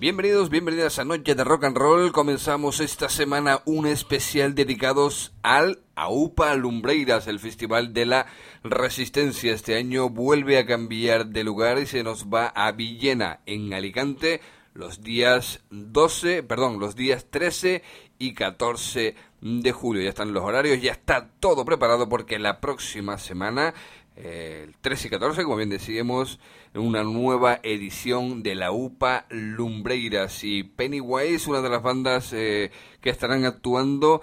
Bienvenidos, bienvenidas a Noche de Rock and Roll. Comenzamos esta semana un especial dedicados al AUPA Lumbreiras, el Festival de la Resistencia. Este año vuelve a cambiar de lugar y se nos va a Villena, en Alicante, los días 13 y 14 de julio. Ya están los horarios, ya está todo preparado porque la próxima semana, el 13 y 14, como bien decíamos, una nueva edición de la UPA Lumbreiras. Y Pennywise, una de las bandas que estarán actuando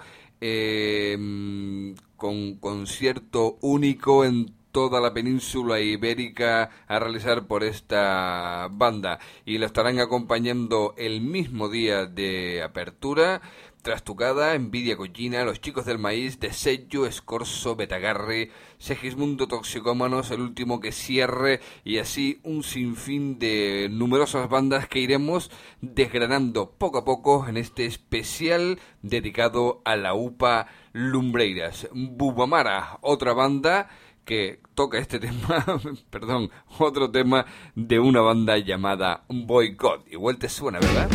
con concierto único en toda la península ibérica a realizar por esta banda, y la estarán acompañando el mismo día de apertura Trastucada, Envidia Cochina, Los Chicos del Maíz, De Sello, Escorzo, Betagarri, Segismundo Toxicómanos, el último que cierre, y así un sinfín de numerosas bandas que iremos desgranando poco a poco en este especial dedicado a la UPA Lumbreiras. Bubamara, otra banda que toca este tema, otro tema de una banda llamada Boycott. Igual te suena, ¿verdad?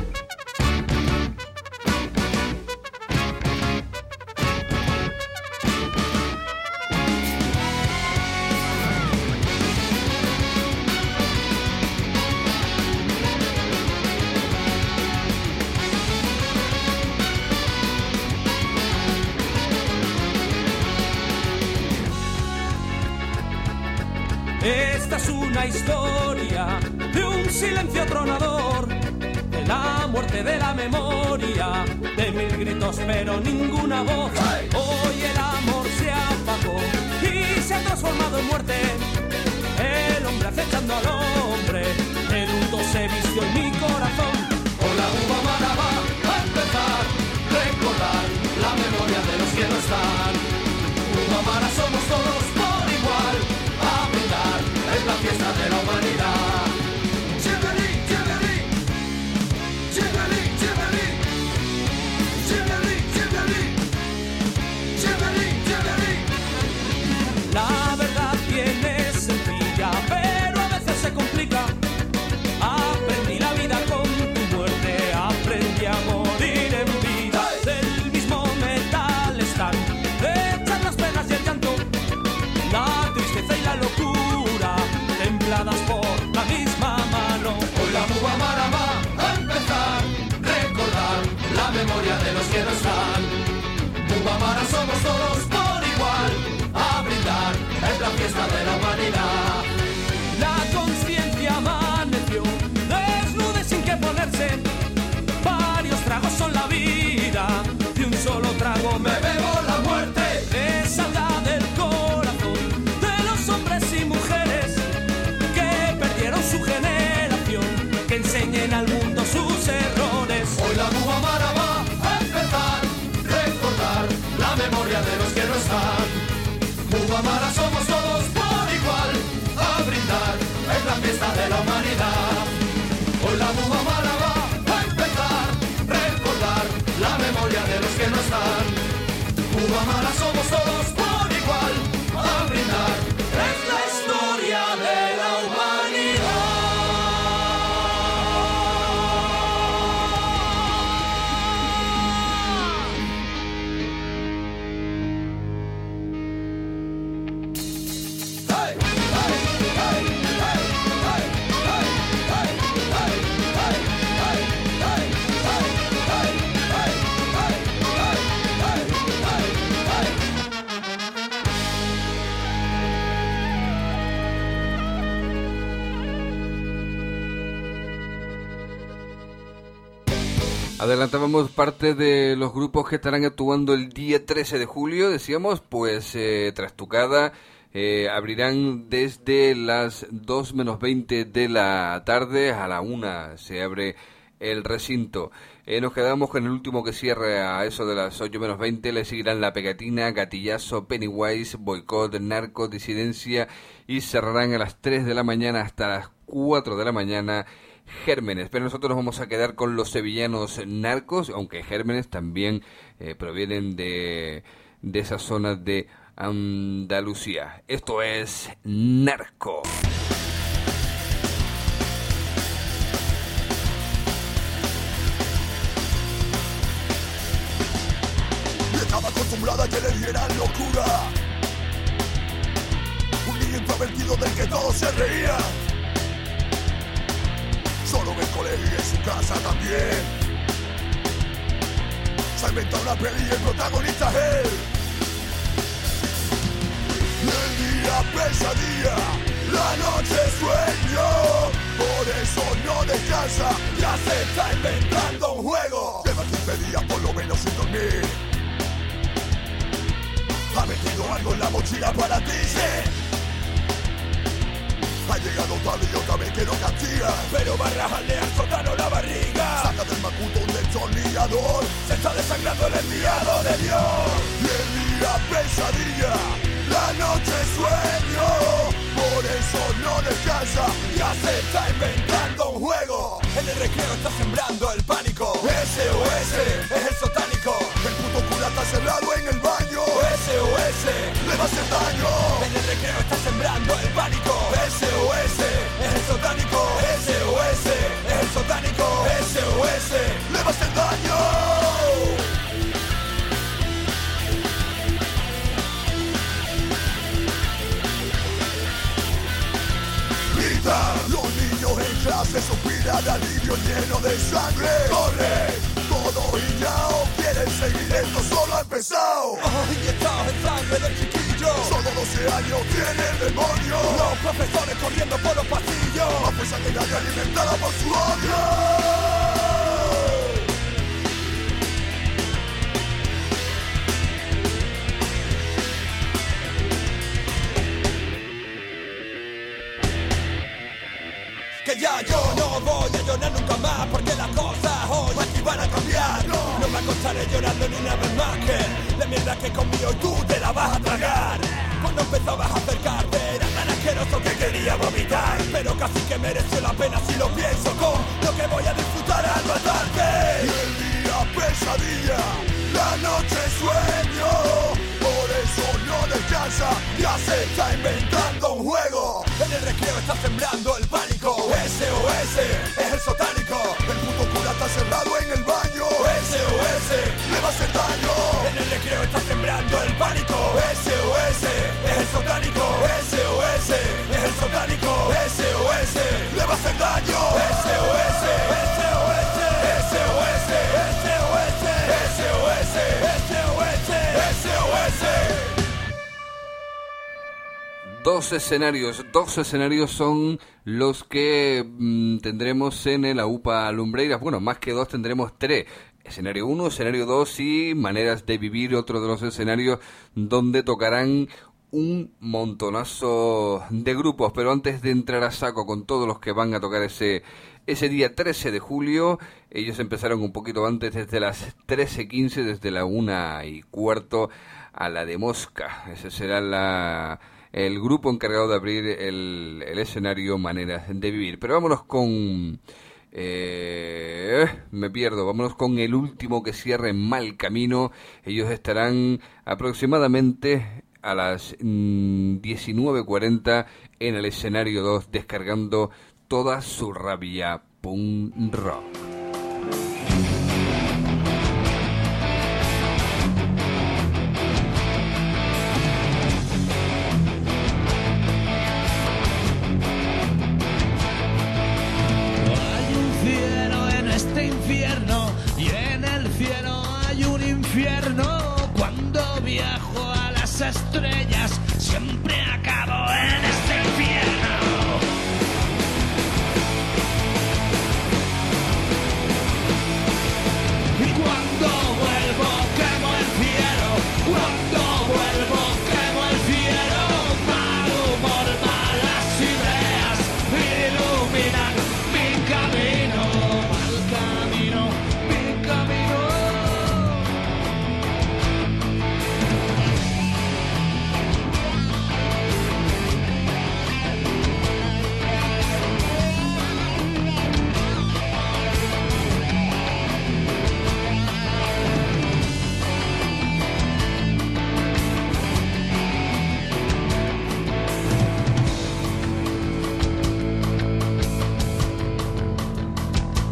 Esta es una historia de un silencio tronador, de la muerte de la memoria, de mil gritos pero ninguna voz. Hoy el amor se apagó y se ha transformado en muerte. El hombre acechando al hombre, el luto se vistió en mi corazón. Con la Bubamara va a empezar, recordar la memoria de los que no están. Bubamara somos todos por igual, a brindar, es la fiesta de la humanidad. Chibeli, chibeli, chibeli, chibeli, chibeli, chibeli, chibeli, chibeli. La verdad tiene sencilla, pero a veces se complica. Aprendí la vida con tu muerte, aprendí a morir en vida. Del mismo metal están hechas las penas y el llanto, la tristeza y la locura, templadas por la misma mano. Hoy la Bubamara va a empezar, recordar la memoria de los que no están. Bubamara somos todos por igual, a brindar, es la fiesta de la humanidad. La conciencia amaneció, desnuda y sin que ponerse. Varios tragos son la vida, de un solo trago me bebo la muerte. Es salga del corazón de los hombres y mujeres que perdieron su generación, que enseñen al mundo sus errores. Hoy la Bubamara va a empezar, recordar la memoria de los que no están. Bubamara somos todos por igual, a brindar, es la fiesta de la humanidad. Hoy la Bubamara va a empezar, recordar la memoria de los que no están. Bubamara somos todos por igual, a brindar, es la historia de la humanidad. Hey, hey, hey, hey, hey, hey, hey, hey, hey, hey, hey, hey, Adelantábamos parte de los grupos que estarán actuando el día 13 de julio, decíamos, pues Trastucada abrirán desde las 2 menos 20 de la tarde, a la 1 se abre el recinto. Nos quedamos con el último que cierre a eso de las 8 menos 20, le seguirán La Pegatina, Gatillazo, Pennywise, Boycott, Narco, Disidencia, y cerrarán a las 3 de la mañana hasta las 4 de la mañana Gérmenes. Pero nosotros nos vamos a quedar con los sevillanos Narcos, aunque Gérmenes también provienen de esa zona de Andalucía. Esto es Narco. acostumbrada a que le dieran locura. Un niño introvertido del que todos se reían. Solo en el colegio y en su casa también. Se ha inventado una peli y el protagonista es él. El día pesadilla, la noche sueño. Por eso no descansa, ya se está inventando un juego. Lleva 15 días por lo menos sin dormir. Ha metido algo en la mochila para ti, sí. Ha llegado tarde y otra vez que no castiga, pero va a rajarle al sótano la barriga. Saca del macuto un destornillador. Se está desangrando el enviado de Dios. Y el día pesadilla, la noche sueño. Por eso no descansa, ya se está inventando un juego. En el recreo está sembrando el pánico. SOS, es el sotánico. El puto cura está cerrado en el baño. SOS, le va a hacer daño. En el recreo está sembrando el pánico. SOS, es el sotánico. SOS, es el sotánico. SOS, le va a hacer daño. Los niños en clase suspiran de alivio lleno de sangre. Corre, todo y ya quieren seguir, esto solo ha empezado. Inyectados en sangre del chiquillo. Solo 12 años tiene el demonio. Los profesores corriendo por los pasillos. A fuerza de nadie alimentada por su odio. Que ya yo no voy a llorar nunca más, porque las cosas hoy aquí van a cambiar. No me acostaré llorando ni una vez más, que la mierda que comí hoy tú te la vas a tragar. Cuando empezabas a acercarte era tan asqueroso que quería vomitar, pero casi que mereció la pena si lo pienso con lo que voy a disfrutar al matarte. Y el día pesadilla, la noche sueño. Por eso no descansa, ya se está inventando un juego. En el recreo está sembrando el pánico. SOS, es el sotánico. El puto cura está cerrado en el baño. SOS, le va a hacer daño. En el recreo está sembrando el pánico. SOS, es el sotánico. SOS, es el sotánico. SOS, le va a hacer daño. SOS, SOS, SOS, SOS, SOS, SOS, SOS. Dos escenarios son los que tendremos en el AUPA Lumbreiras. Bueno, más que dos, tendremos tres. Escenario 1, escenario 2 y Maneras de Vivir, otro de los escenarios donde tocarán un montonazo de grupos. Pero antes de entrar a saco con todos los que van a tocar ese día 13 de julio, ellos empezaron un poquito antes, desde las 13:15, desde la 1:15 a la de Mosca. Ese será el grupo encargado de abrir el escenario Maneras de Vivir. Pero vámonos con... vámonos con el último que cierre Mal Camino. Ellos estarán aproximadamente a las 19:40 en el escenario 2, descargando toda su rabia punk rock. Y en el cielo hay un infierno. Cuando viajo a las estrellas siempre acabo en este infierno. Y cuando vuelvo quemo el cielo. Cuando vuelvo quemo el cielo. Mal humor, malas ideas iluminan mi camino. Mal camino, mi camino.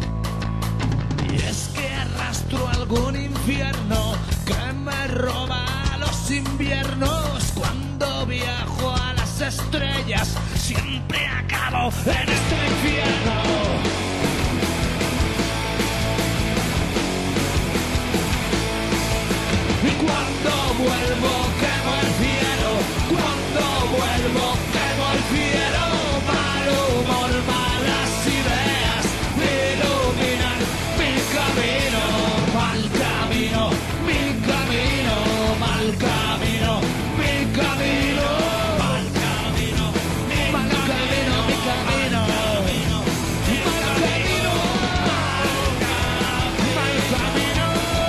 Y es que arrastro algún infierno que me roba los inviernos, cuando viajo a las estrellas, siempre acabo en este infierno. Y cuando vuelvo quemo el cielo, cuando vuelvo quemo el cielo. Mal humor, malas ideas iluminan mi camino. Mal camino, mi camino, mal camino, mi camino. Mal camino, mi camino, mi camino. Mal camino, mal camino.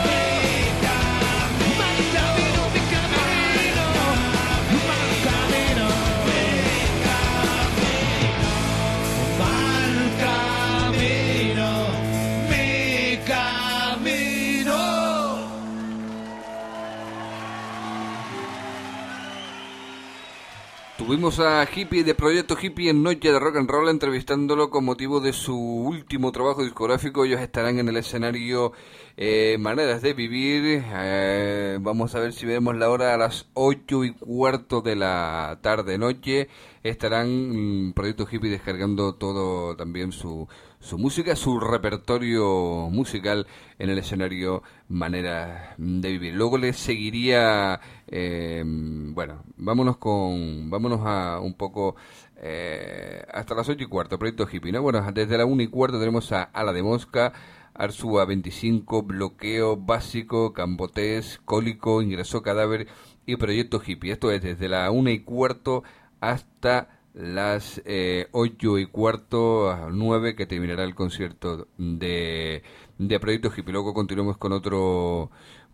Tuvimos a Hippie de Proyecto Hippie en Noche de Rock and Roll, entrevistándolo con motivo de su último trabajo discográfico. Ellos estarán en el escenario Maneras de Vivir. Vamos a ver si vemos la hora a las 8:15 de la tarde-noche. Estarán Proyecto Hippie descargando todo también su música, su repertorio musical en el escenario Maneras de Vivir. Luego les seguiría, bueno, vámonos a un poco hasta las 8:15, Proyecto Hippie, ¿no? Bueno, desde la 1:15 tenemos a Ala de Mosca, Arzúa 25, Bloqueo Básico, Cambotés, Cólico, Ingresó Cadáver y Proyecto Hippie. Esto es desde la 1:15 hasta las 8:15 a 9, que terminará el concierto de Proyecto Hippie. Luego continuamos con otros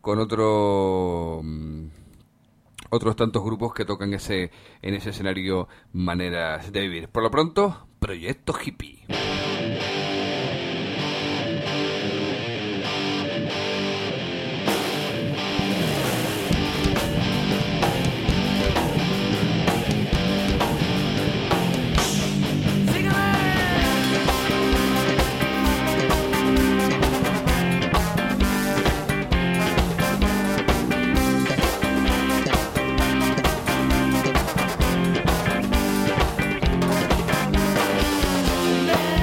tantos grupos que tocan en ese escenario Maneras de Vivir. Por lo pronto, Proyecto Hippie. Yeah.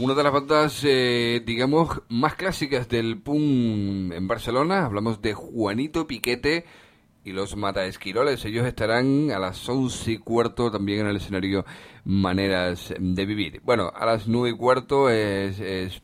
una de las bandas, digamos, más clásicas del punk en Barcelona. Hablamos de Juanito Piquete y los Mataesquiroles. Ellos estarán a las 11:15 también en el escenario Maneras de Vivir. Bueno, a las 9:15 es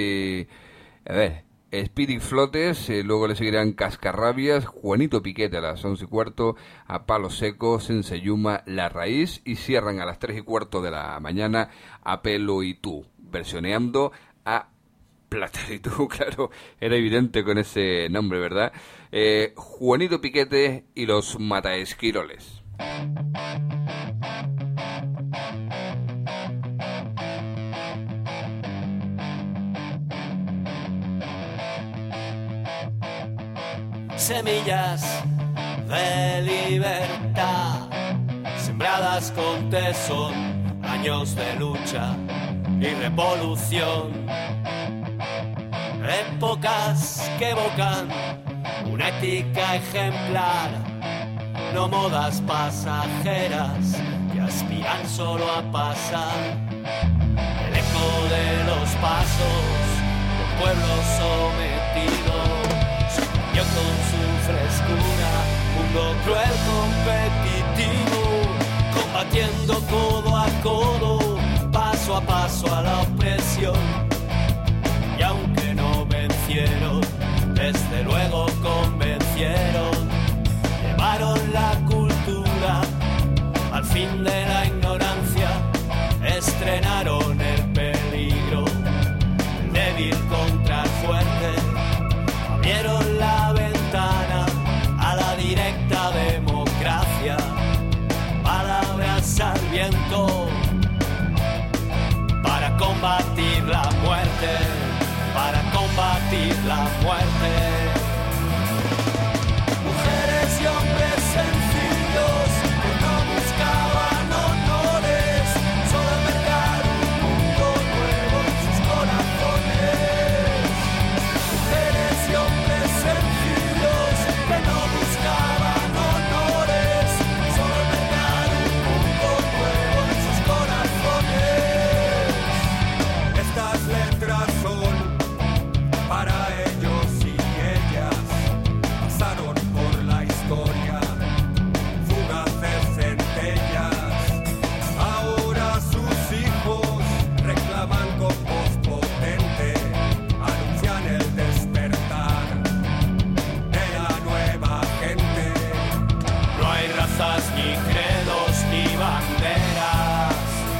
Speedy Flotes, luego le seguirán Cascarrabias, Juanito Piquete a las 11:15, a Palo Seco, Senseyuma, La Raíz, y cierran a las 3:15 de la mañana a Pelo y Tú, versioneando a Plátano y Tú. Claro, era evidente con ese nombre, ¿verdad? Juanito Piquete y los Mataesquiroles. Semillas de libertad, sembradas con tesón, años de lucha y revolución, épocas que evocan una ética ejemplar, no modas pasajeras que aspiran solo a pasar, el eco de los pasos de un pueblo sometido. Yo con su frescura, mundo cruel competitivo, combatiendo codo a codo, paso a paso a la opresión. Y aunque no vencieron, desde luego convencieron, llevaron la cultura al fin de la ignorancia, estrenaron el peligro, el débil contra el fuerte. Abrieron la ventana a la directa democracia, palabras al viento, para combatir la muerte, para combatir la muerte. Mujeres y hombres sencillos que no buscaban honores, solo albergar un mundo nuevo en sus corazones. Mujeres y hombres sencillos que no buscaban honores, solo albergar un mundo nuevo en sus corazones. Estas letras son para ellos y ellas, pasaron por la historia, fugaces centellas. Ahora sus hijos reclaman con voz potente, anuncian el despertar de la nueva gente. No hay razas, ni credos, ni banderas.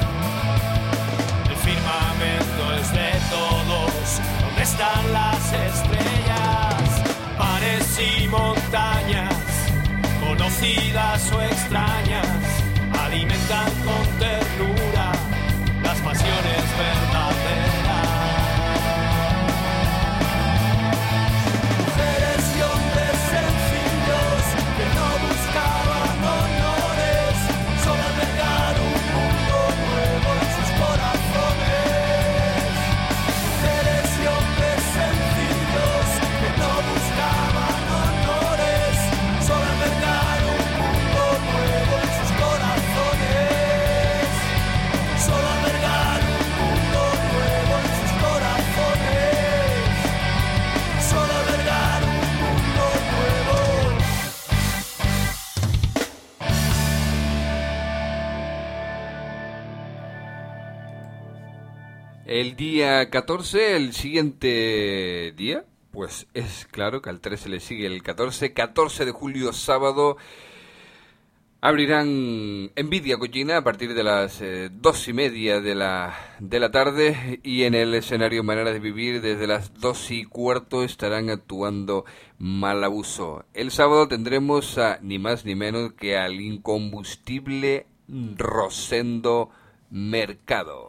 El firmamento es de todos. ¿Dónde están las estrellas? Mares y montañas, conocidas o extrañas, alimentan con ternura las pasiones verdaderas. Mujeres y hombres sencillos que no buscaban honores, solo albergar un mundo nuevo en sus corazones. Mujeres y hombres sencillos que no buscaban honores, solo albergar un mundo nuevo en sus corazones. Solo albergar un mundo nuevo en sus corazones. Solo albergar un mundo nuevo. El día 14, el siguiente día, pues es claro que al 13 le sigue el 14 de julio, sábado, abrirán Envidia Cochina a partir de las 2:30 de la tarde, y en el escenario Maneras de Vivir desde las 2:15 estarán actuando Malabuso. El sábado tendremos a ni más ni menos que al incombustible Rosendo Mercado.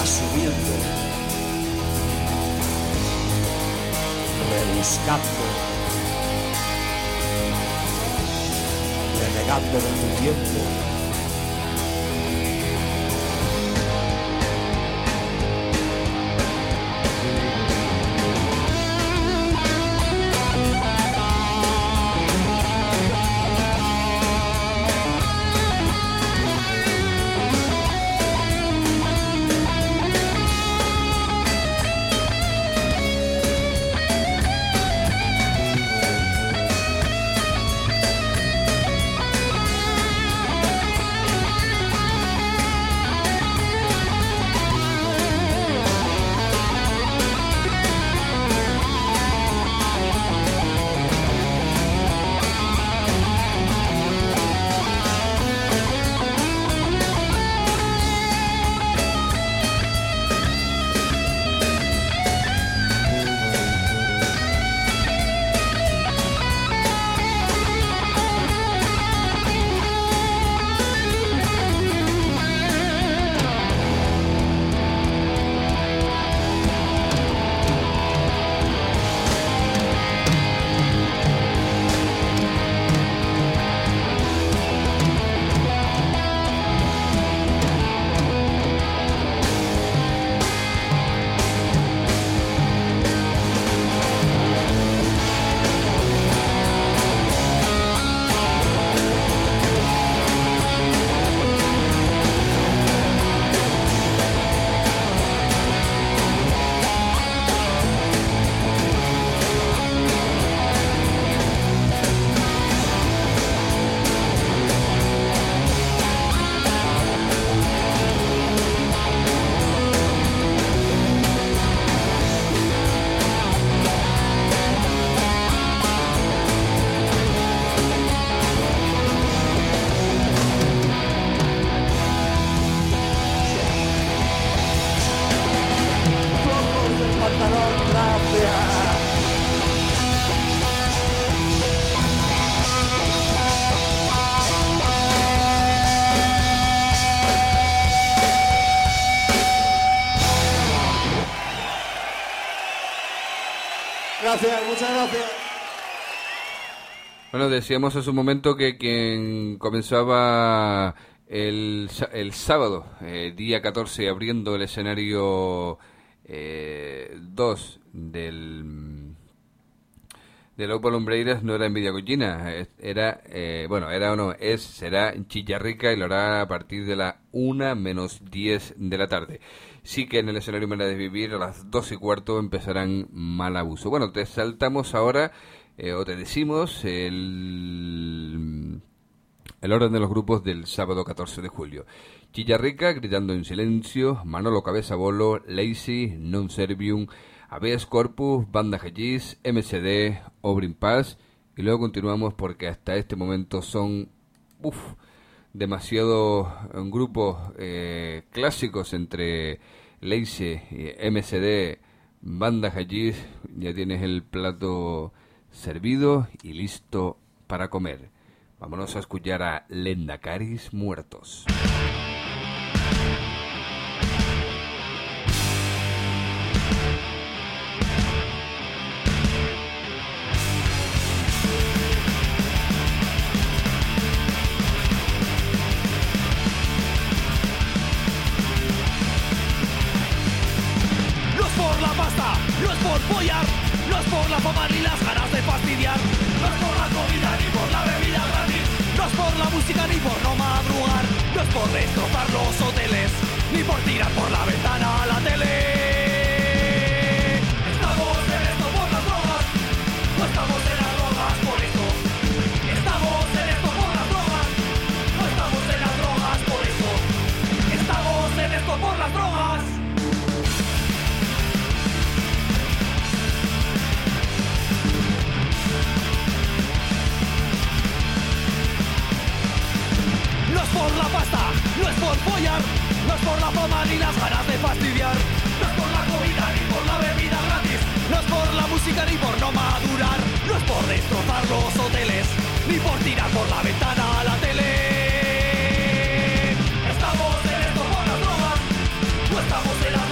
va subiendo, rebuscando, renegando de tu tiempo. Gracias, muchas gracias. Bueno, decíamos hace un momento que quien comenzaba el sábado, día 14, abriendo el escenario 2 del Opa Lumbreiras no era Envidia Cochina, será Chillarrica y lo hará a partir de la 1:10 de la tarde. Sí que en el escenario Manera de Vivir a las 2:15 empezarán Mal Abuso. Bueno, te saltamos ahora, o te decimos, el orden de los grupos del sábado 14 de julio. Chillarrica, Gritando en Silencio, Manolo Cabeza Bolo, Lazy, Non Servium, Habeas Corpus, Banda Hachís, MCD, Obrin Paz, y luego continuamos porque hasta este momento son demasiados grupos clásicos entre Lazy, MCD, Banda Hachís. Ya tienes el plato servido y listo para comer. Vámonos a escuchar a Lendacaris Muertos. No es por follar, no es por la fama ni las ganas de fastidiar, no es por la comida ni por la bebida gratis, no es por la música ni por no madrugar, no es por destrozar los hoteles, ni por tirar por la ventana a la tele. Estamos en esto por las drogas, no estamos en las drogas por eso. Estamos en esto por las drogas, no estamos en las drogas por eso. Estamos en esto por las drogas. No es por la pasta, no es por follar, no es por la fama ni las ganas de fastidiar, no es por la comida ni por la bebida gratis, no es por la música ni por no madurar, no es por destrozar los hoteles, ni por tirar por la ventana a la tele. Estamos en esto por las drogas, no estamos en la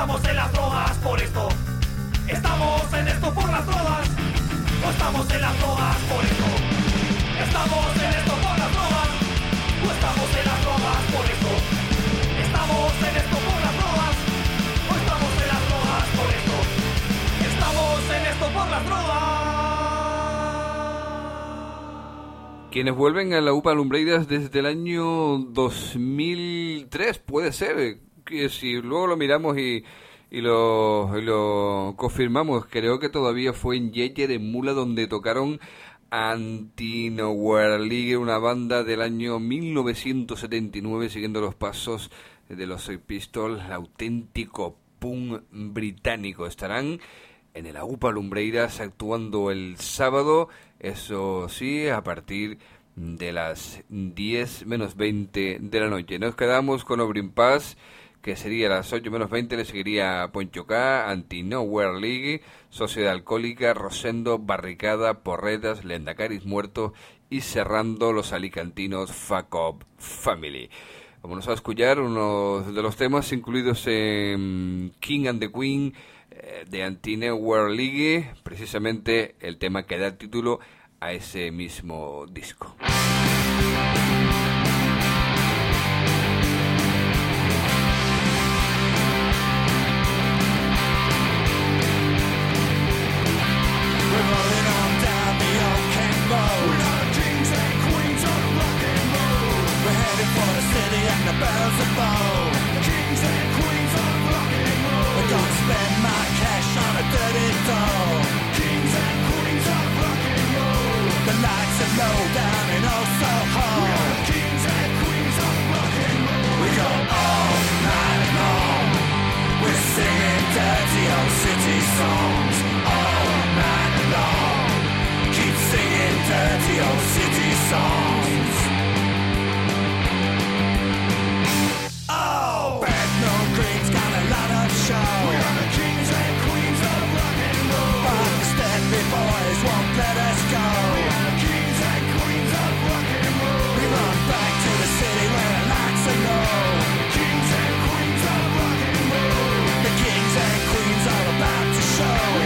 estamos en las drogas por esto. Estamos en esto por las drogas. O estamos en las drogas por esto. Estamos en esto por las drogas. O estamos en las drogas por esto. Estamos en esto por las drogas. O estamos en las drogas por esto. Estamos en esto por las drogas. Quienes vuelven a la UPA Lumbreiras desde el año 2003, puede ser, que si luego lo miramos y lo confirmamos, creo que todavía fue en Yeye de Mula donde tocaron Anti-Nowhere League, una banda del año 1979, siguiendo los pasos de los Sex Pistols, auténtico punk británico. Estarán en el UPA Lumbreiras actuando el sábado, eso sí, a partir de las 10 menos 20 de la noche. Nos quedamos con Obrin Paz, que sería a las 8 menos 20, le seguiría Poncho K, Anti-Nowhere League, Sociedad Alcohólica, Rosendo, Barricada, Porretas, Lendacaris Muerto y cerrando los alicantinos Fuck Up Family. Vamos a escuchar uno de los temas incluidos en King and the Queen de Anti-Nowhere League, precisamente el tema que da título a ese mismo disco. Bells of bow, kings and queens of rock and roll. We're gonna spend my cash on a dirty dough. Kings and queens of rock and roll. The lights are low down in old Soho. We are the kings and queens of rock and roll. We go all night long. We're singing dirty old city songs all night long. Keep singing dirty old city songs. We are the kings and queens of rock and roll. But the Stepney boys won't let us go. We are the kings and queens of rock and roll. We run back to the city where the lights are low. Kings and queens of rock and roll. The kings and queens are about to show.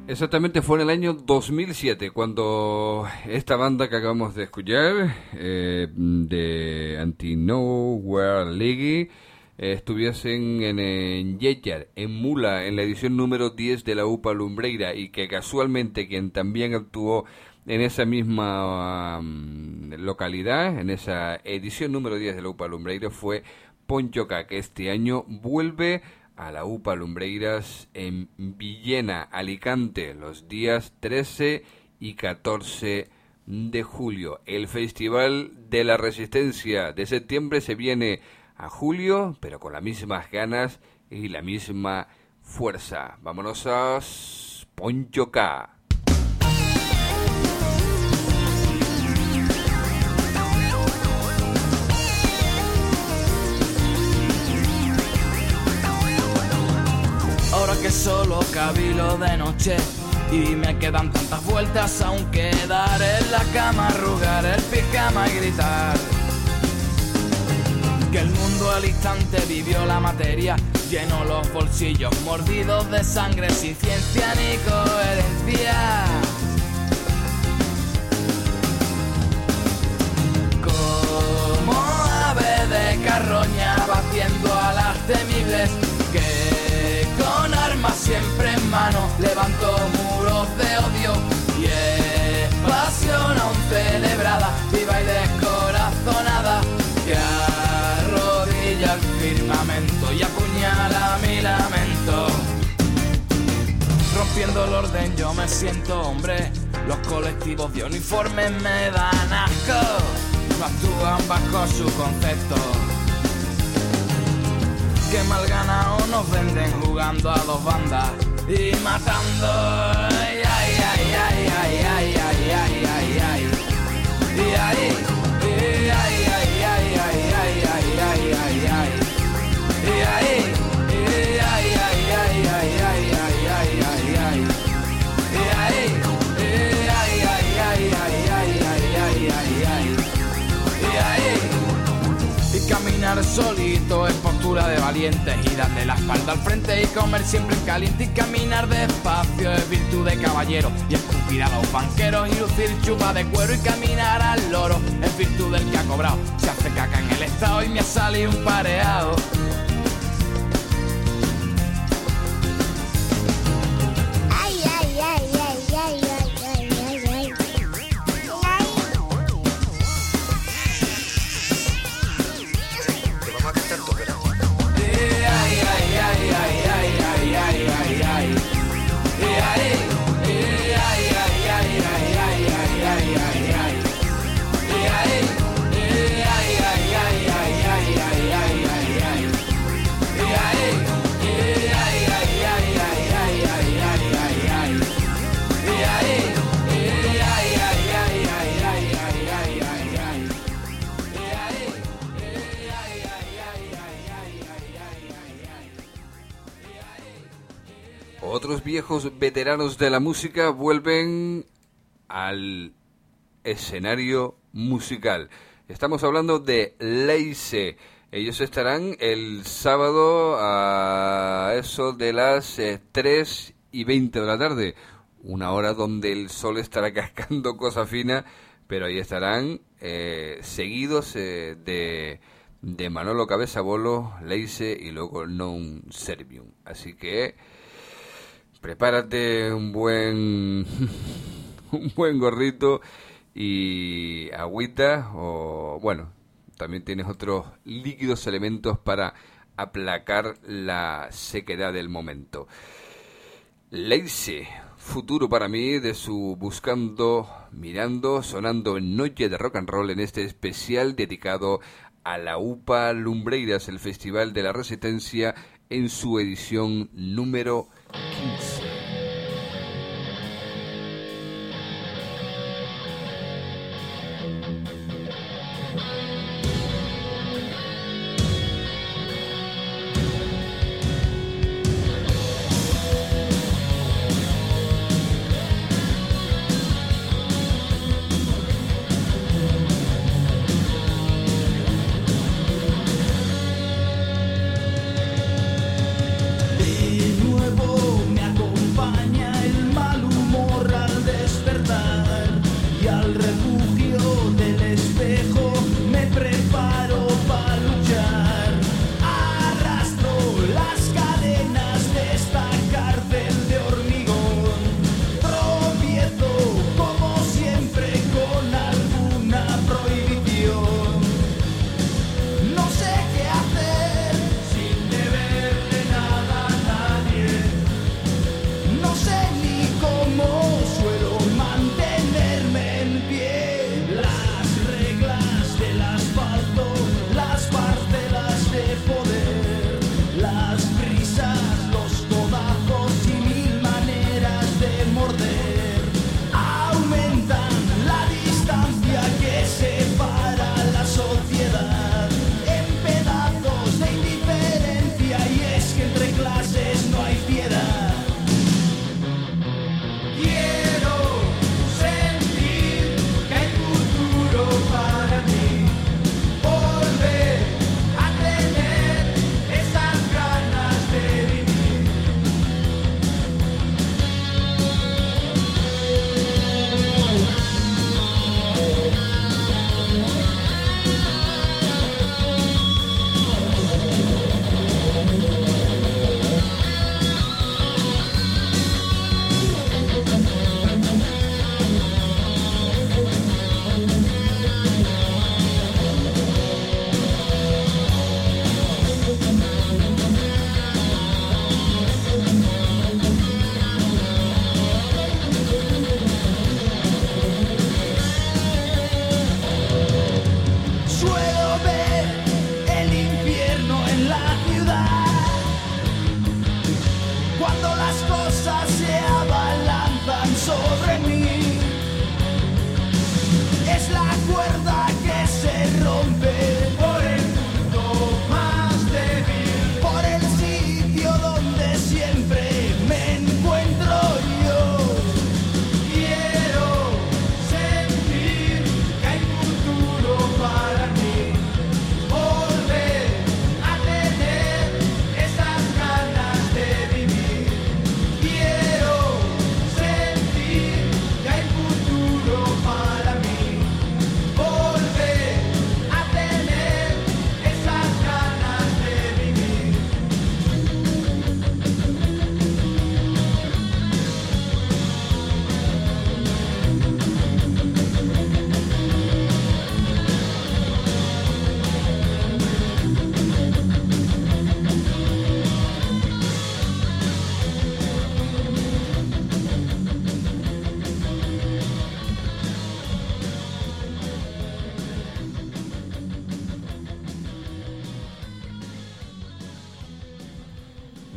Exactamente, fue en el año 2007 cuando esta banda que acabamos de escuchar, de Anti-Nowhere League, estuviesen en Yeyar, en Mula, en la edición número 10 de la UPA Lumbreira, y que casualmente quien también actuó en esa misma localidad, en esa edición número 10 de la UPA Lumbreira, fue Poncho K, que este año vuelve a la UPA Lumbreiras en Villena, Alicante, los días 13 y 14 de julio. El Festival de la Resistencia de septiembre se viene a julio, pero con las mismas ganas y la misma fuerza. Vámonos a Poncho K. Ahora que solo cabilo de noche y me quedan tantas vueltas aún que dar en la cama, arrugar el pijama y gritar que el mundo al instante vivió la materia, lleno los bolsillos mordidos de sangre sin ciencia ni coherencia. Como ave de carroña batiendo a las temibles que con armas siempre en mano levantó muros de odio y es pasión aún celebrada, viva y descorazonada, que arrodilla el firmamento y apuñala mi lamento. Rompiendo el orden yo me siento hombre, los colectivos de uniformes me dan asco, no actúan bajo su concepto. Que mal ganado nos venden jugando a dos bandas y matando. Ay, ay, ay, ay, ay, ay, ay, ay, ay, ay. Y ahí, ay, ay, ay, ay, ay, ay, ay, ay, ay. Y ahí, ay, ay, ay, ay, ay, ay, ay, ay, ay. Y ahí, ay, ay, ay, ay, ay, ay, ay, ay. Y ahí. Y caminar solito es postura de valientes y darle la espalda al frente y comer siempre en caliente y caminar despacio es virtud de caballero y escupir a los banqueros y lucir chupa de cuero y caminar al loro es virtud del que ha cobrado. Se hace caca en el estado y me ha salido un pareado. Otros viejos veteranos de la música vuelven al escenario musical. Estamos hablando de Leice. Ellos estarán el sábado a eso de las 3:20 de la tarde. Una hora donde el sol estará cascando cosa fina, pero ahí estarán seguidos de Manolo Cabezabolo, Leice y luego Non Servium. Así que prepárate un buen gorrito y agüita, o bueno, también tienes otros líquidos elementos para aplacar la sequedad del momento. Leice, futuro para mí de su Buscando, Mirando, sonando en Noche de Rock and Roll en este especial dedicado a la UPA Lumbreiras, el Festival de la Resistencia en su edición número 15. De nuevo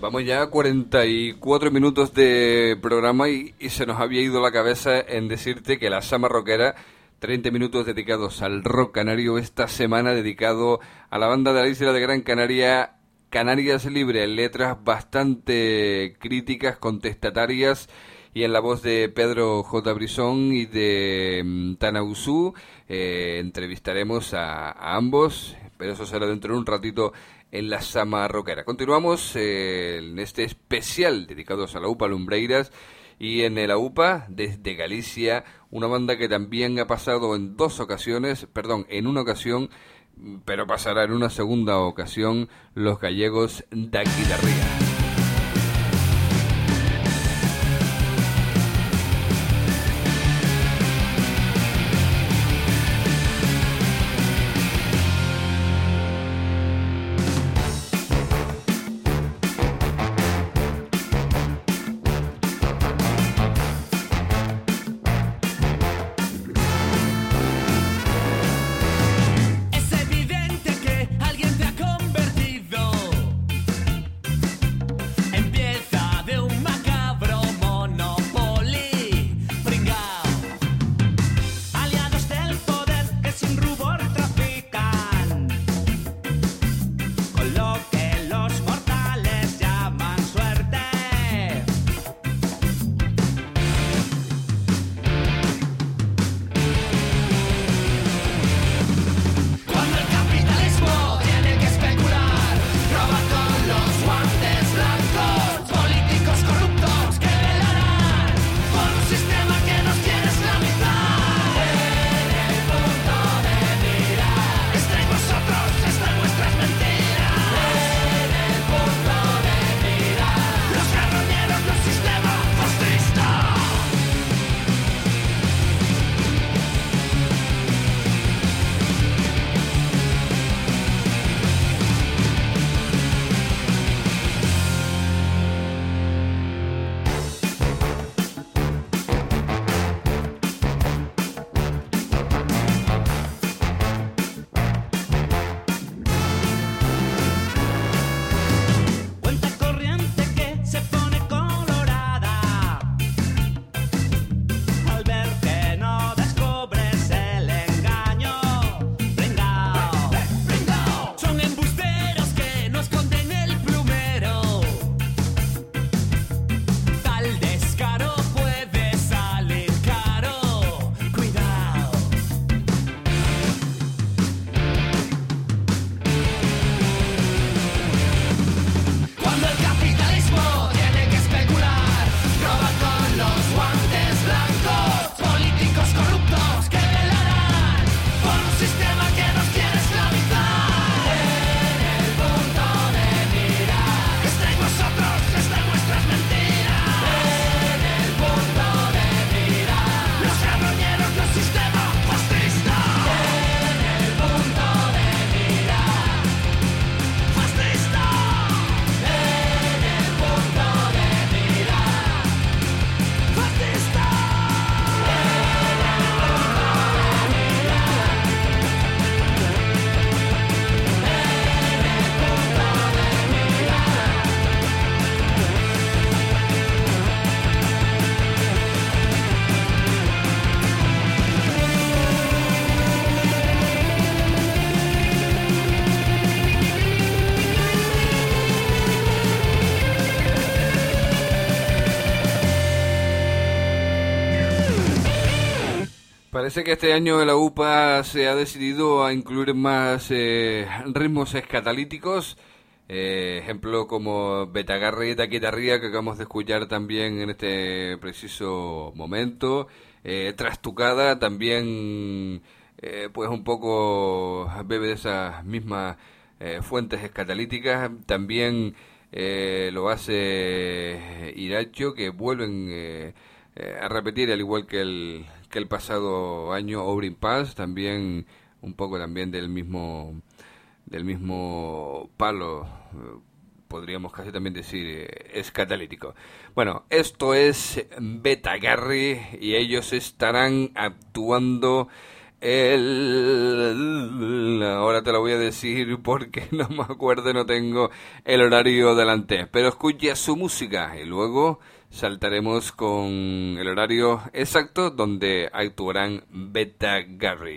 Vamos ya a 44 minutos de programa y se nos había ido la cabeza en decirte que la Sama Rockera, 30 minutos dedicados al rock canario, esta semana dedicado a la banda de la isla de Gran Canaria, Canarias Libre, letras bastante críticas, contestatarias, y en la voz de Pedro J. Brisón y de Tanausú. Entrevistaremos a ambos, pero eso será dentro de un ratito en la Sama Rockera. Continuamos en este especial dedicados a la UPA Lumbreiras, y en el AUPA, desde Galicia, una banda que también ha pasado en en una ocasión, pero pasará en una segunda ocasión, los gallegos da Guitarría. Parece que este año en la UPA se ha decidido a incluir más ritmos escatalíticos, ejemplo como Betagarri y Taquitarría, que acabamos de escuchar también en este preciso momento. Trastucada también, pues un poco bebe de esas mismas fuentes escatalíticas. También lo hace Iracho, que vuelven a repetir, al igual que el pasado año, Obrin Pass, también un poco también del mismo palo, podríamos casi también decir escatalítico. Bueno, esto es Betagarri y ellos estarán actuando Ahora te lo voy a decir porque no me acuerdo, no tengo el horario delante. Pero escucha su música y luego saltaremos con el horario exacto donde actuarán Beta Gary.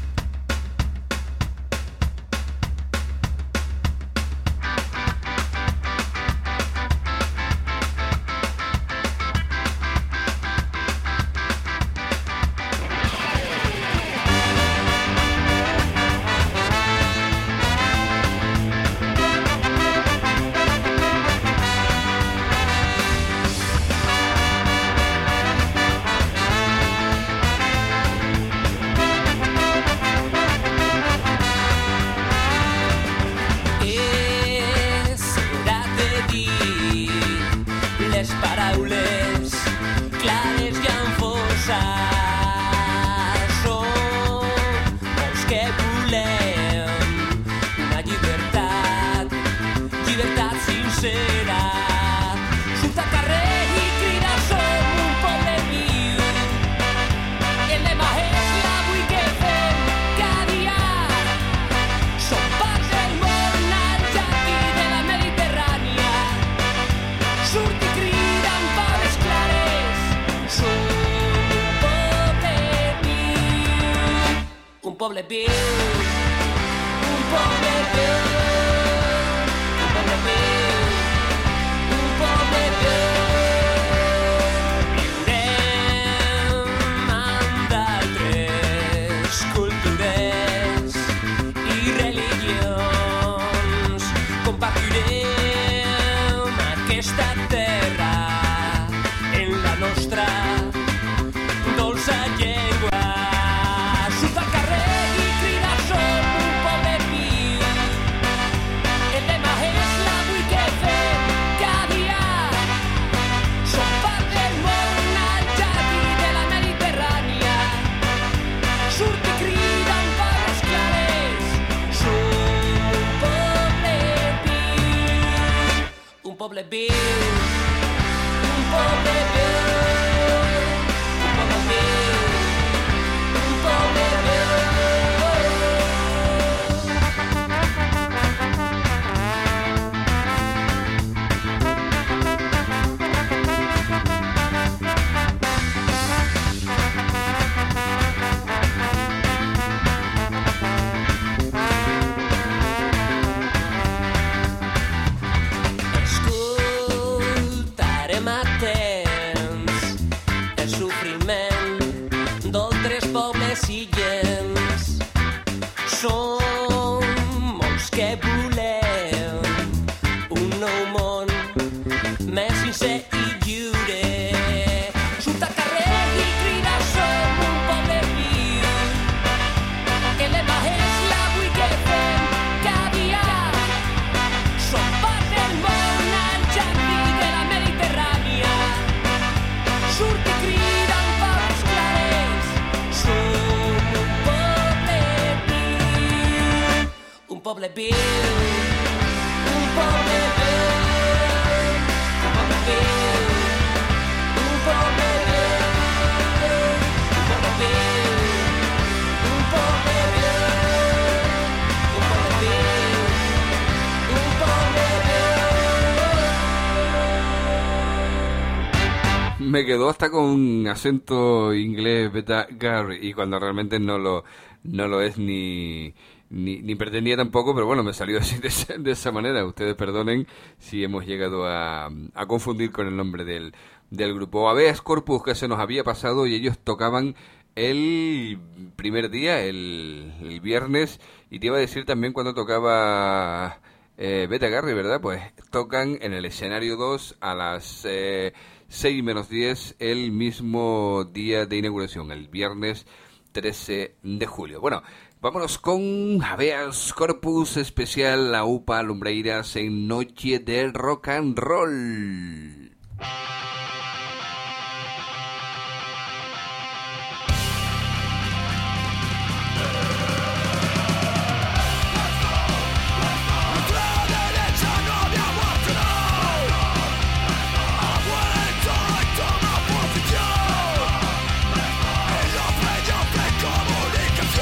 Me quedó hasta con acento inglés Beta Gary, y cuando realmente no lo es ni pretendía tampoco, pero bueno, me salió así de esa manera. Ustedes perdonen si hemos llegado a confundir con el nombre del grupo. Habeas Corpus, que se nos había pasado, y ellos tocaban el primer día, el viernes, y te iba a decir también cuando tocaba Beta Gary, ¿verdad? Pues tocan en el escenario 2 a las 6:10 el mismo día de inauguración, el viernes 13 de julio. Bueno, vámonos con Habeas Corpus especial La UPA Lumbreiras en Noche de Rock and Roll. Comunicación.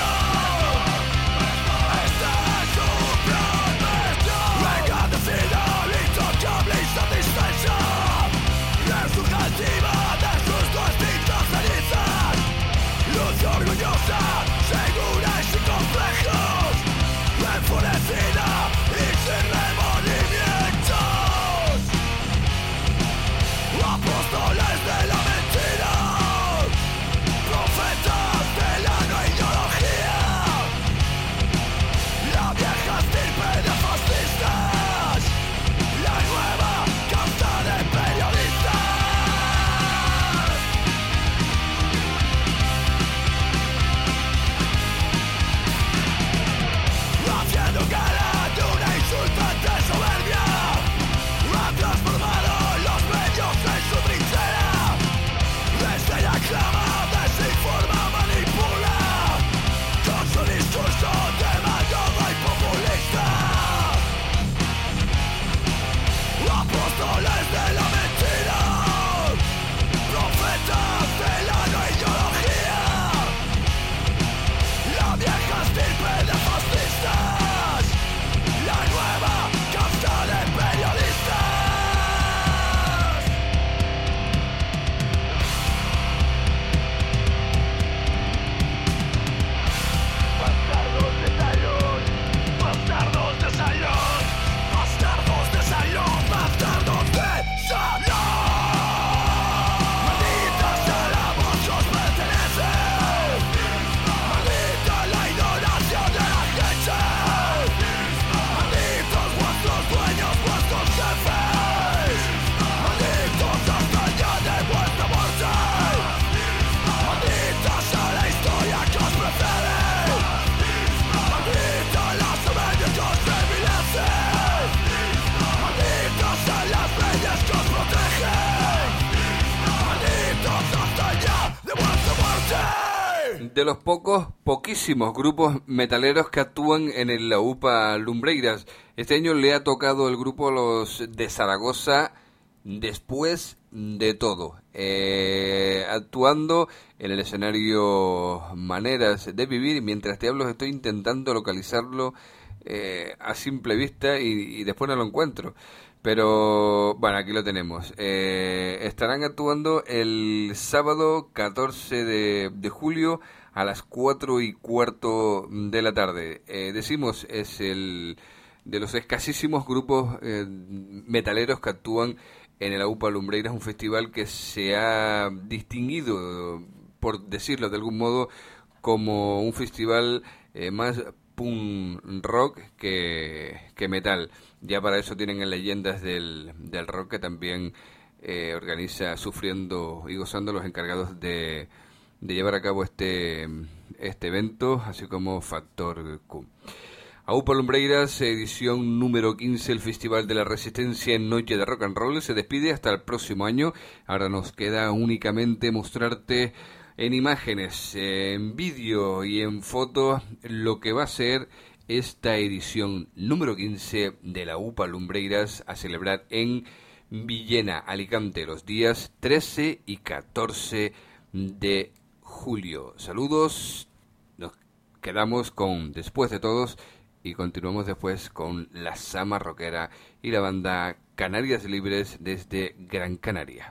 de los poquísimos grupos metaleros que actúan en el La UPA Lumbreiras. Este año le ha tocado el grupo Los de Zaragoza después de todo, actuando en el escenario Maneras de Vivir. Mientras te hablo estoy intentando localizarlo a simple vista y después no lo encuentro. Pero bueno, aquí lo tenemos. Estarán actuando el sábado 14 de julio a las 4:15 de la tarde. Decimos, es el de los escasísimos grupos metaleros que actúan en el AUPA Lumbreiras, un festival que se ha distinguido, por decirlo de algún modo, como un festival más punk rock que metal. Ya para eso tienen en Leyendas del Rock, que también organiza, Sufriendo y Gozando, los encargados de llevar a cabo este evento, así como Factor Q. AUPA Lumbreiras, edición número 15, el Festival de la Resistencia en Noche de Rock and Roll, se despide hasta el próximo año. Ahora nos queda únicamente mostrarte en imágenes, en vídeo y en foto lo que va a ser esta edición número 15 de la UPA Lumbreiras, a celebrar en Villena, Alicante, los días 13 y 14 de julio. Saludos, nos quedamos con Después de Todos y continuamos después con la Sama Rockera y la banda Canarias Libres desde Gran Canaria.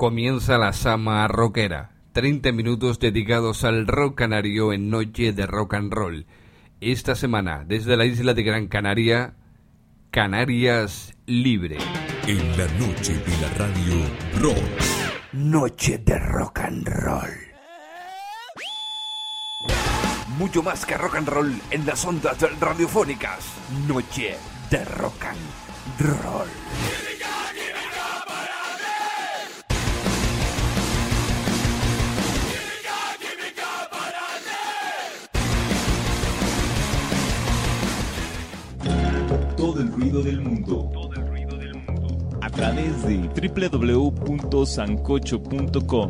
Comienza la Sama Rockera, 30 minutos dedicados al rock canario en Noche de Rock and Roll. Esta semana, desde la isla de Gran Canaria, Canarias Libre. En la noche de la radio rock. Noche de Rock and Roll. Mucho más que rock and roll en las ondas radiofónicas. Noche de Rock and Roll. Todo el ruido del mundo. A través de www.sancocho.com.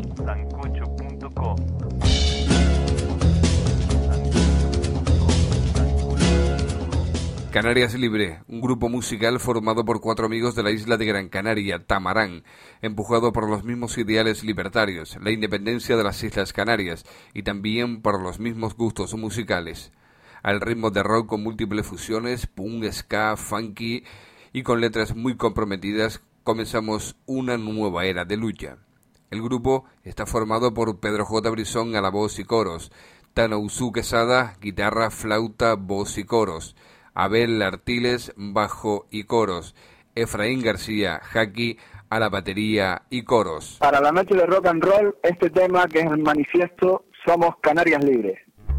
Canarias Libre, un grupo musical formado por 4 amigos de la isla de Gran Canaria, Tamarán, empujado por los mismos ideales libertarios, la independencia de las Islas Canarias y también por los mismos gustos musicales. Al ritmo de rock con múltiples fusiones, punk, ska, funky y con letras muy comprometidas, comenzamos una nueva era de lucha. El grupo está formado por Pedro J. Brisón a la voz y coros, Tanousú Quesada, guitarra, flauta, voz y coros, Abel Artiles, bajo y coros, Efraín García, Jaqui, a la batería y coros. Para la noche de rock and roll, este tema que es el manifiesto, somos Canarias Libres.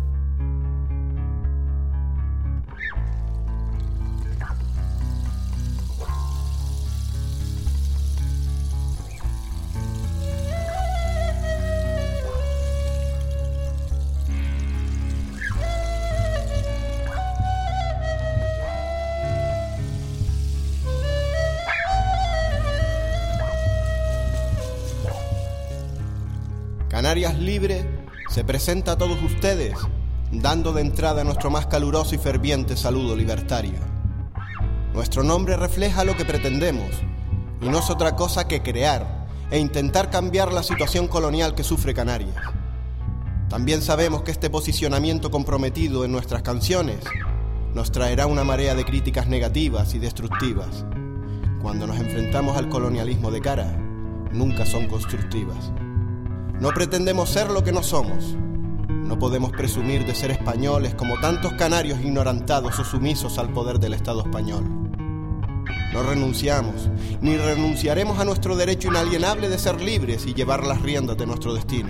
Canarias Libre se presenta a todos ustedes, dando de entrada nuestro más caluroso y ferviente saludo libertario. Nuestro nombre refleja lo que pretendemos, y no es otra cosa que crear e intentar cambiar la situación colonial que sufre Canarias. También sabemos que este posicionamiento comprometido en nuestras canciones nos traerá una marea de críticas negativas y destructivas. Cuando nos enfrentamos al colonialismo de cara, nunca son constructivas. No pretendemos ser lo que no somos. No podemos presumir de ser españoles como tantos canarios ignorantados o sumisos al poder del Estado español. No renunciamos, ni renunciaremos a nuestro derecho inalienable de ser libres y llevar las riendas de nuestro destino.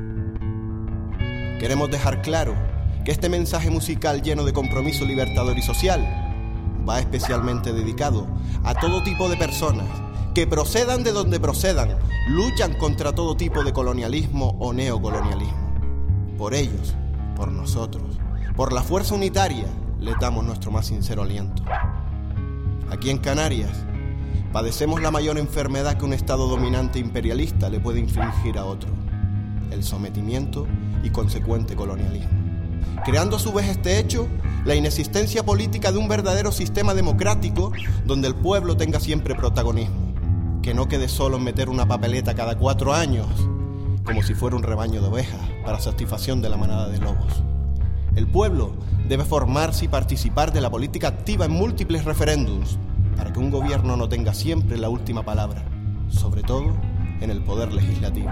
Queremos dejar claro que este mensaje musical lleno de compromiso libertador y social va especialmente dedicado a todo tipo de personas que procedan de donde procedan, luchan contra todo tipo de colonialismo o neocolonialismo. Por ellos, por nosotros, por la fuerza unitaria, les damos nuestro más sincero aliento. Aquí en Canarias, padecemos la mayor enfermedad que un Estado dominante imperialista le puede infligir a otro: el sometimiento y consecuente colonialismo. Creando a su vez este hecho, la inexistencia política de un verdadero sistema democrático donde el pueblo tenga siempre protagonismo. Que no quede solo en meter una papeleta cada 4 años, como si fuera un rebaño de ovejas para satisfacción de la manada de lobos. El pueblo debe formarse y participar de la política activa en múltiples referéndums para que un gobierno no tenga siempre la última palabra, sobre todo en el poder legislativo.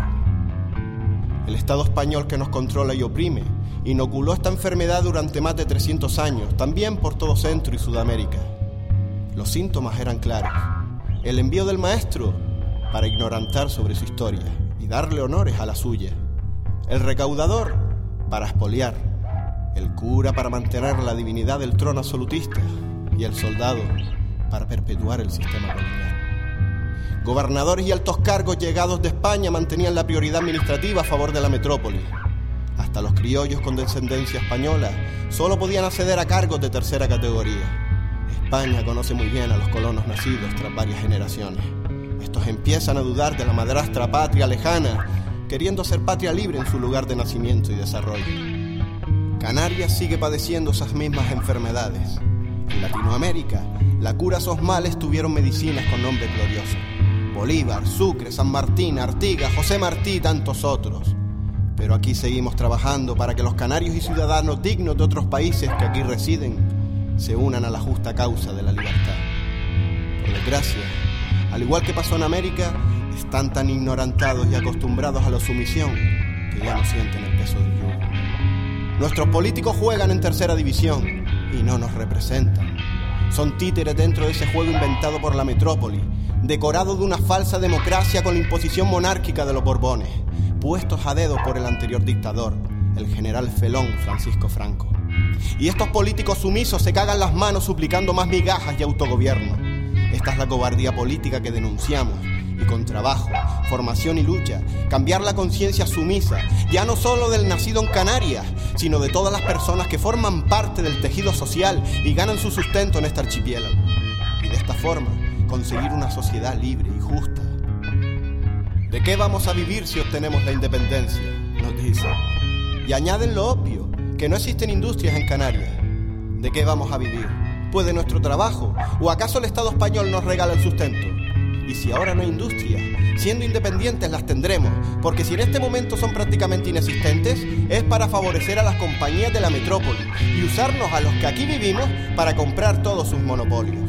El Estado español que nos controla y oprime inoculó esta enfermedad durante más de 300 años, también por todo Centro y Sudamérica. Los síntomas eran claros: el envío del maestro para ignorantar sobre su historia y darle honores a la suya, el recaudador para expoliar, el cura para mantener la divinidad del trono absolutista y el soldado para perpetuar el sistema colonial. Gobernadores y altos cargos llegados de España mantenían la prioridad administrativa a favor de la metrópoli. Hasta los criollos con descendencia española solo podían acceder a cargos de tercera categoría. España conoce muy bien a los colonos nacidos tras varias generaciones. Estos empiezan a dudar de la madrastra patria lejana, queriendo ser patria libre en su lugar de nacimiento y desarrollo. Canarias sigue padeciendo esas mismas enfermedades. En Latinoamérica, la cura a esos males tuvieron medicinas con nombres gloriosos: Bolívar, Sucre, San Martín, Artigas, José Martí y tantos otros. Pero aquí seguimos trabajando para que los canarios y ciudadanos dignos de otros países que aquí residen se unan a la justa causa de la libertad. Por desgracia, al igual que pasó en América, Están tan ignorantados y acostumbrados a la sumisión que ya no sienten el peso del yugo. Nuestros políticos juegan en tercera división y no nos representan. Son títeres dentro de ese juego inventado por la metrópoli, decorado de una falsa democracia con la imposición monárquica de los Borbones, puestos a dedo por el anterior dictador, el general felón Francisco Franco. Y estos políticos sumisos se cagan las manos suplicando más migajas y autogobierno. Esta es la cobardía política que denunciamos, y con trabajo, formación y lucha, cambiar la conciencia sumisa, ya no solo del nacido en Canarias, sino de todas las personas que forman parte del tejido social y ganan su sustento en este archipiélago. Y de esta forma, conseguir una sociedad libre y justa. ¿De qué vamos a vivir si obtenemos la independencia?, nos dicen. Y añaden lo obvio, que no existen industrias en Canarias. ¿De qué vamos a vivir? Pues de nuestro trabajo. ¿O acaso el Estado español nos regala el sustento? Y si ahora no hay industria, siendo independientes las tendremos, porque si en este momento son prácticamente inexistentes, es para favorecer a las compañías de la metrópoli y usarnos a los que aquí vivimos para comprar todos sus monopolios.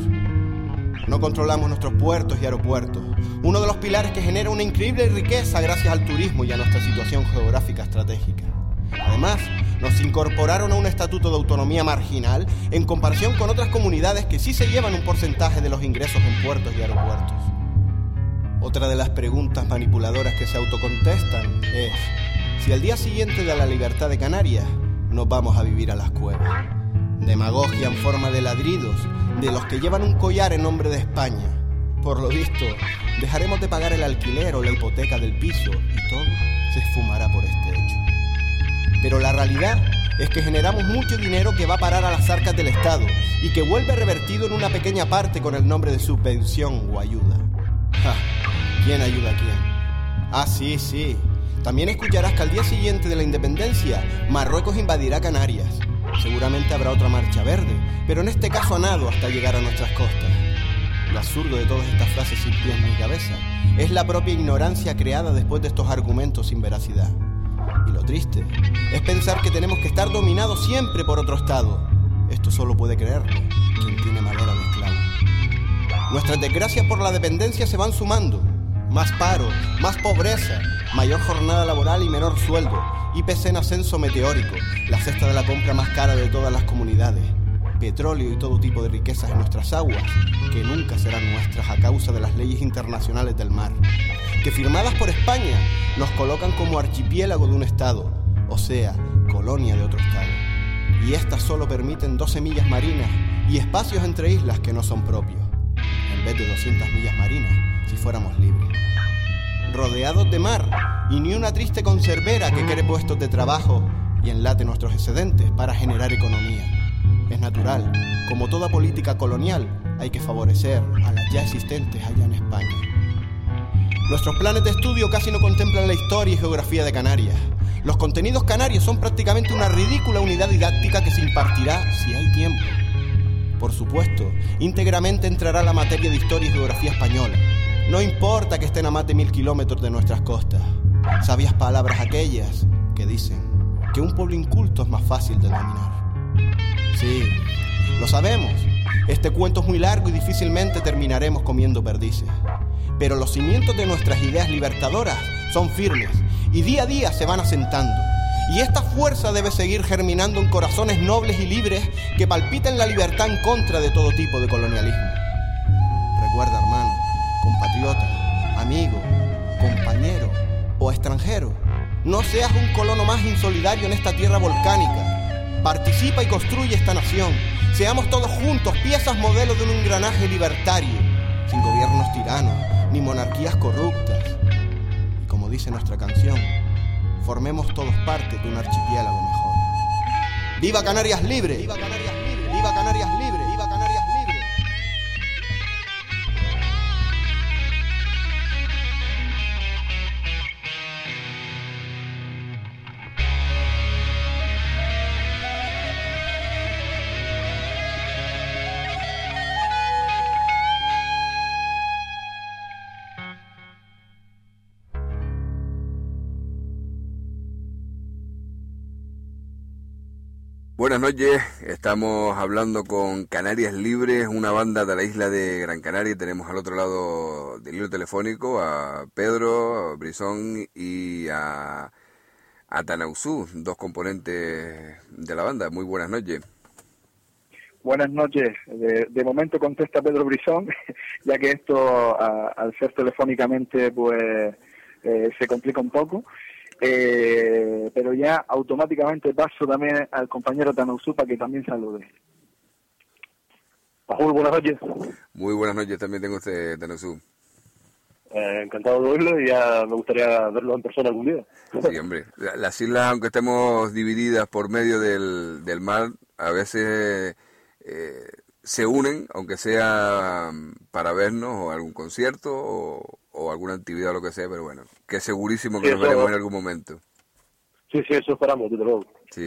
No controlamos nuestros puertos y aeropuertos, uno de los pilares que genera una increíble riqueza gracias al turismo y a nuestra situación geográfica estratégica. Además, nos incorporaron a un estatuto de autonomía marginal en comparación con otras comunidades que sí se llevan un porcentaje de los ingresos en puertos y aeropuertos. Otra de las preguntas manipuladoras que se autocontestan es si al día siguiente de la libertad de Canarias nos vamos a vivir a las cuevas. Demagogia en forma de ladridos de los que llevan un collar en nombre de España. Por lo visto, dejaremos de pagar el alquiler o la hipoteca del piso y todo se esfumará por este hecho. Pero la realidad es que generamos mucho dinero que va a parar a las arcas del Estado y que vuelve revertido en una pequeña parte con el nombre de subvención o ayuda. ¡Ja! ¿Quién ayuda a quién? Ah, sí. También escucharás que al día siguiente de la independencia, Marruecos invadirá Canarias. Seguramente habrá otra marcha verde, pero en este caso a nado hasta llegar a nuestras costas. Lo absurdo de todas estas frases sin pies ni cabeza es la propia ignorancia creada después de estos argumentos sin veracidad. Y lo triste es pensar que tenemos que estar dominados siempre por otro Estado. Esto solo puede creerlo quien tiene madera de esclavo. Nuestras desgracias por la dependencia se van sumando. Más paro, más pobreza, mayor jornada laboral y menor sueldo, IPC en ascenso meteórico, la cesta de la compra más cara de todas las comunidades, petróleo y todo tipo de riquezas en nuestras aguas, que nunca serán nuestras a causa de las leyes internacionales del mar, que firmadas por España nos colocan como archipiélago de un Estado, o sea, colonia de otro Estado. Y estas solo permiten 12 millas marinas y espacios entre islas que no son propios, en vez de 200 millas marinas si fuéramos libres. Rodeados de mar y ni una triste conservera que quiere puestos de trabajo y enlate nuestros excedentes para generar economía. Es natural, como toda política colonial, hay que favorecer a las ya existentes allá en España. Nuestros planes de estudio casi no contemplan la historia y geografía de Canarias. Los contenidos canarios son prácticamente una ridícula unidad didáctica que se impartirá si hay tiempo. Por supuesto, íntegramente entrará la materia de historia y geografía española. No importa que estén a más de 1000 kilómetros de nuestras costas. Sabias palabras aquellas que dicen que un pueblo inculto es más fácil de dominar. Sí, lo sabemos. Este cuento es muy largo y difícilmente terminaremos comiendo perdices. Pero los cimientos de nuestras ideas libertadoras son firmes y día a día se van asentando. Y esta fuerza debe seguir germinando en corazones nobles y libres que palpiten la libertad en contra de todo tipo de colonialismo. Recuerda, hermano, compatriota, amigo, compañero o extranjero, no seas un colono más insolidario en esta tierra volcánica. Participa y construye esta nación. Seamos todos juntos piezas modelos de un engranaje libertario, sin gobiernos tiranos ni monarquías corruptas. Y como dice nuestra canción, formemos todos parte de un archipiélago mejor. ¡Viva Canarias libre! ¡Viva Canarias libre! ¡Viva Canarias libre! ¡Viva Canarias libre! Buenas noches, estamos hablando con Canarias Libres, una banda de la isla de Gran Canaria. Tenemos al otro lado del hilo telefónico a Pedro Brisón y a Tanausú, dos componentes de la banda. Muy buenas noches. Buenas noches. De momento contesta Pedro Brisón, ya que esto al ser telefónicamente pues se complica un poco. Pero ya automáticamente paso también al compañero Tanausú para que también salude. Pajul, buenas noches. Muy buenas noches, también tengo usted, Tanausú. Encantado de oírlo y ya me gustaría verlo en persona algún día. Sí, hombre. Las islas, aunque estemos divididas por medio del mar, a veces se unen, aunque sea para vernos o algún concierto o alguna actividad o lo que sea, pero bueno, que segurísimo que nos veremos en algún momento. Sí, eso esperamos, desde luego. Sí.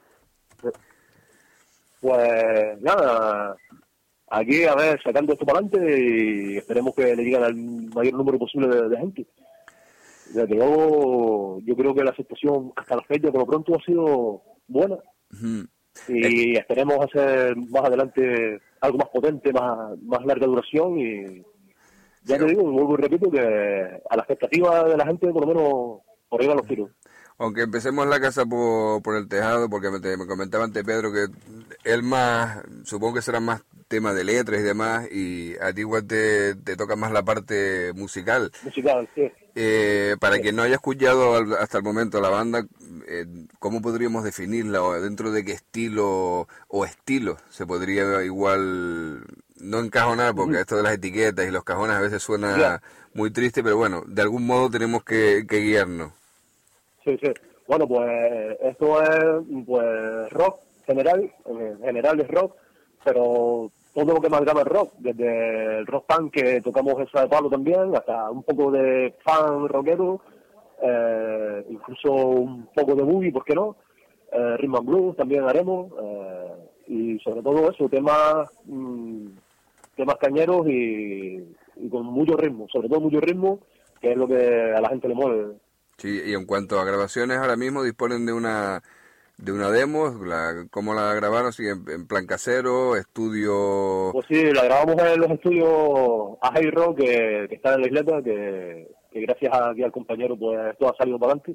Pues nada, aquí a ver, sacando esto para adelante y esperemos que le lleguen al mayor número posible de gente. Desde luego, yo creo que la aceptación hasta la fecha, por lo pronto, ha sido buena. Y esperemos hacer más adelante algo más potente, más larga duración y ya te digo, vuelvo y repito que a la expectativa de la gente por lo menos por ahí van los tiros. Aunque empecemos la casa por el tejado, porque me comentaba antes Pedro que él más, supongo que será más tema de letras y demás, y a ti igual te toca más la parte musical. Musical, sí. Para quien no haya escuchado hasta el momento la banda, ¿cómo podríamos definirla? ¿O dentro de qué estilo o estilos se podría igual no encajonar? Porque esto de las etiquetas y los cajones a veces suena muy triste, pero bueno, de algún modo tenemos que guiarnos. Sí. Bueno, pues esto es pues rock general, en general es rock, pero todo lo que amalgama el rock, desde el rock punk que tocamos esa de palo también, hasta un poco de funk rockero, incluso un poco de boogie, ¿por qué no? Rhythm and blues también haremos, y sobre todo eso, temas cañeros y con mucho ritmo, sobre todo mucho ritmo, que es lo que a la gente le mueve. Sí, y en cuanto a grabaciones, ahora mismo disponen de una demo, ¿cómo la grabaron? ¿Sí, en plan casero, estudio? Pues sí, la grabamos en los estudios a Hey Rock, que están en la isleta, que gracias aquí al compañero pues todo ha salido para adelante,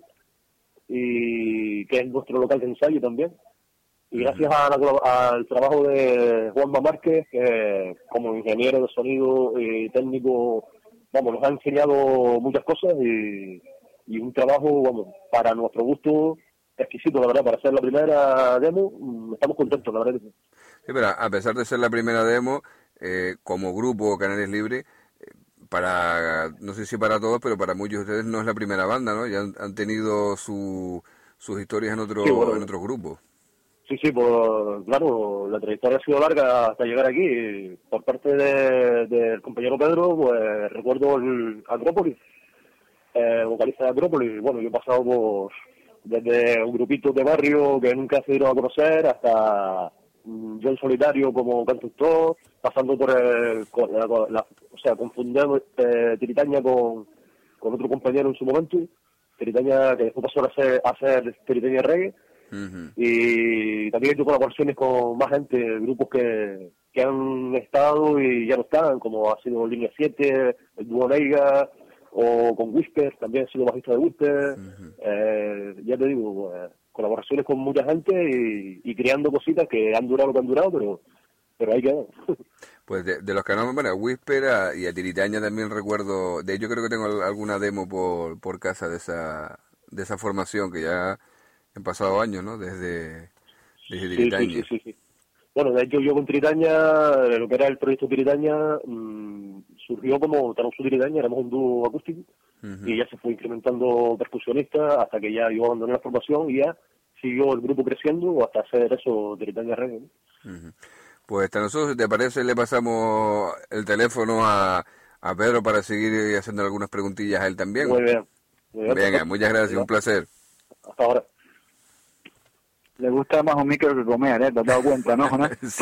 y que es nuestro local de ensayo también. Y gracias al trabajo de Juanma Márquez, que como ingeniero de sonido y técnico, nos ha enseñado muchas cosas y un trabajo, para nuestro gusto, exquisito, la verdad, para ser la primera demo, estamos contentos, la verdad. Sí, pero a pesar de ser la primera demo, como grupo Canarias Libres, no sé si para todos, pero para muchos de ustedes no es la primera banda, ¿no? Ya han tenido sus historias en otros grupos. Sí, pues claro, la trayectoria ha sido larga hasta llegar aquí. Por parte del compañero Pedro, pues recuerdo el Acrópolis, vocalista de Acrópolis. Bueno, yo he pasado desde un grupito de barrio que nunca se dieron a conocer hasta yo en solitario como cantautor, pasando por confundiendo Tiritaña con otro compañero en su momento, Tiritaña que después pasó a hacer Tiritaña Reggae. Y también he hecho colaboraciones con más gente, grupos que han estado y ya no están, como ha sido Línea 7, el dúo Neiga, o con Whisper, también he sido bajista de Whisper. Ya te digo, colaboraciones con mucha gente y creando cositas que han durado lo que han durado, pero ahí quedan. Pues de los que no, bueno, Whisper y a Tiritaña también recuerdo, de hecho creo que tengo alguna demo por casa de esa formación que ya han pasado años, ¿no? Desde Tiritaña. Sí. Bueno, de hecho yo con Tiritaña, lo que era el proyecto Tiritaña, surgió como Tanausú Tiritaña, éramos un dúo acústico, y ya se fue incrementando percusionista hasta que ya yo abandoné la formación y ya siguió el grupo creciendo hasta hacer eso, Tiritaña Reggae, ¿no? Pues a nosotros, si te parece, le pasamos el teléfono a Pedro para seguir haciendo algunas preguntillas a él también. Muy bien. Venga, muchas gracias, un placer. Hasta ahora. Le gusta más un micro que comer, ¿te has dado cuenta, no, Jonás? Sí.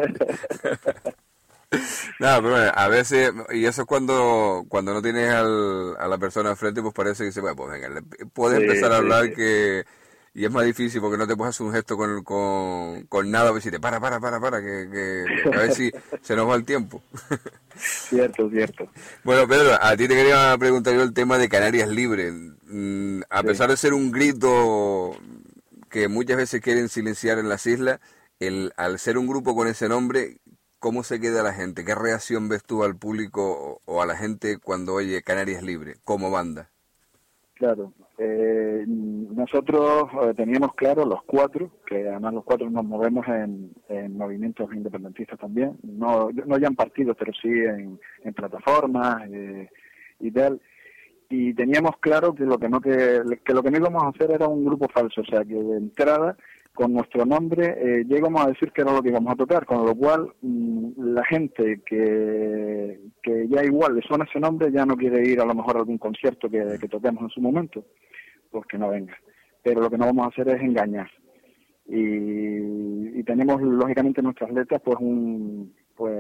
No, pero bueno, a veces, y eso es cuando no tienes a la persona enfrente, pues parece que se va, pues venga, puedes empezar a hablar y Y es más difícil porque no te puedes hacer un gesto con nada, pues decirte, para, que a ver si se nos va el tiempo. Cierto. Bueno, Pedro, a ti te quería preguntar yo el tema de Canarias Libre. A pesar de ser un grito que muchas veces quieren silenciar en las islas, al ser un grupo con ese nombre, ¿cómo se queda la gente? ¿Qué reacción ves tú al público o a la gente cuando oye Canarias Libre como banda? Claro, nosotros teníamos claro los cuatro, que además los cuatro nos movemos en movimientos independentistas también, no ya en partidos, pero sí en plataformas y tal, y teníamos claro que lo que no íbamos a hacer era un grupo falso, o sea que de entrada con nuestro nombre llegamos a decir que era lo que íbamos a tocar, con lo cual la gente que ya igual le suena ese nombre ya no quiere ir a lo mejor a algún concierto que toquemos en su momento, pues que no venga. Pero lo que no vamos a hacer es engañar. Y tenemos lógicamente en nuestras letras pues un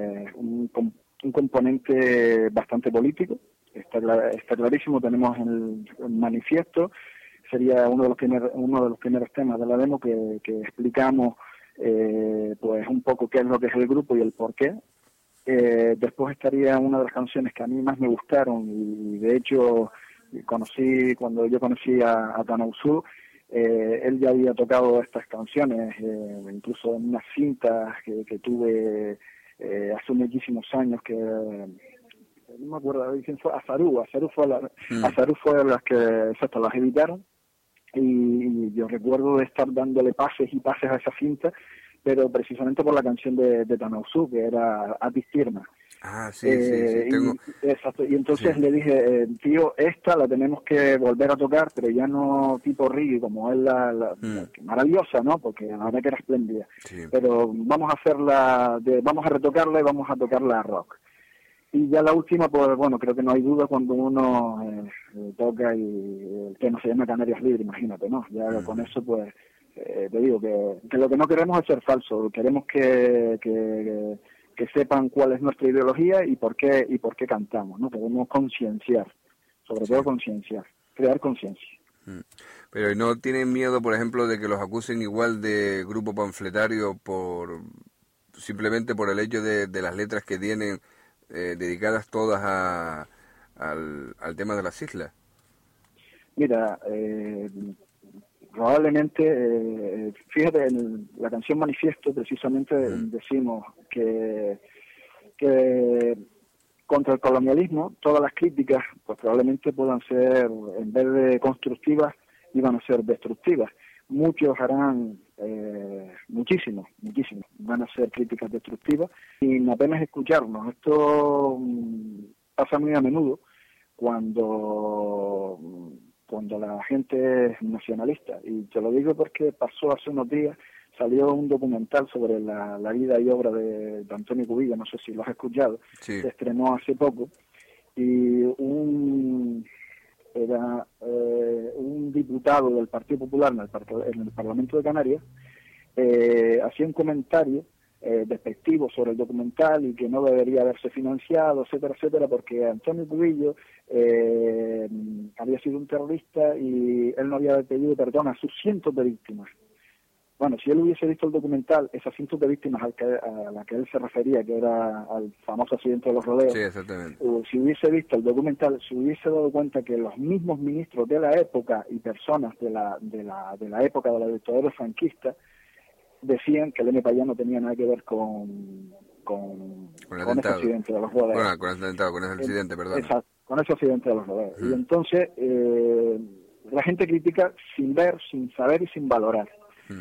componente bastante político, está clarísimo, tenemos el manifiesto. Sería uno de los primeros temas de la demo que explicamos pues un poco qué es lo que es el grupo y el por qué. Después estaría una de las canciones que a mí más me gustaron y de hecho cuando yo conocí a Tanausú, él ya había tocado estas canciones, incluso en unas cintas que tuve hace muchísimos años que no me acuerdo quién fue, Azarú fue las que las editaron. Y yo recuerdo de estar dándole pases a esa cinta, pero precisamente por la canción de Tanausú, que era Atis Tirna. Ah, sí, tengo... Exacto, y entonces le dije, tío, esta la tenemos que volver a tocar, pero ya no tipo reggae, como es la maravillosa, ¿no? Porque la verdad que era espléndida. Sí. Pero vamos a retocarla y vamos a tocarla a rock. Y ya la última, pues bueno, creo que no hay duda cuando uno toca y el tema se llama Canarias Libre, imagínate, ¿no? Ya con eso, pues, te digo que lo que no queremos es ser falso, queremos que sepan cuál es nuestra ideología y por qué cantamos, ¿no? Queremos concienciar, sobre todo concienciar, crear conciencia. Pero ¿no tienen miedo, por ejemplo, de que los acusen igual de grupo panfletario simplemente por el hecho de las letras que tienen dedicadas todas al tema de las islas? Mira, probablemente, fíjate, en la canción Manifiesto precisamente decimos que contra el colonialismo todas las críticas pues probablemente puedan ser, en vez de constructivas, iban a ser destructivas. Muchos harán, muchísimos, van a ser críticas destructivas sin apenas escucharnos. Esto pasa muy a menudo cuando la gente es nacionalista. Y te lo digo porque pasó hace unos días, salió un documental sobre la vida y obra de Antonio Cubillo, no sé si lo has escuchado, sí. Se estrenó hace poco, y un diputado del Partido Popular en el Parlamento de Canarias hacía un comentario despectivo sobre el documental y que no debería haberse financiado, etcétera, porque Antonio Cubillo había sido un terrorista y él no había pedido perdón a sus cientos de víctimas. Bueno, si él hubiese visto el documental, esas cientos de víctimas a la que él se refería, que era al famoso accidente de los rodeos, sí, exactamente. Si hubiese visto el documental, se hubiese dado cuenta que los mismos ministros de la época y personas de la época de la dictadura franquista decían que el MPA no tenía nada que ver con ese accidente de los rodeos. Bueno, con ese atentado, con ese accidente, perdón. Exacto, con ese accidente de los rodeos. Y entonces la gente critica sin ver, sin saber y sin valorar.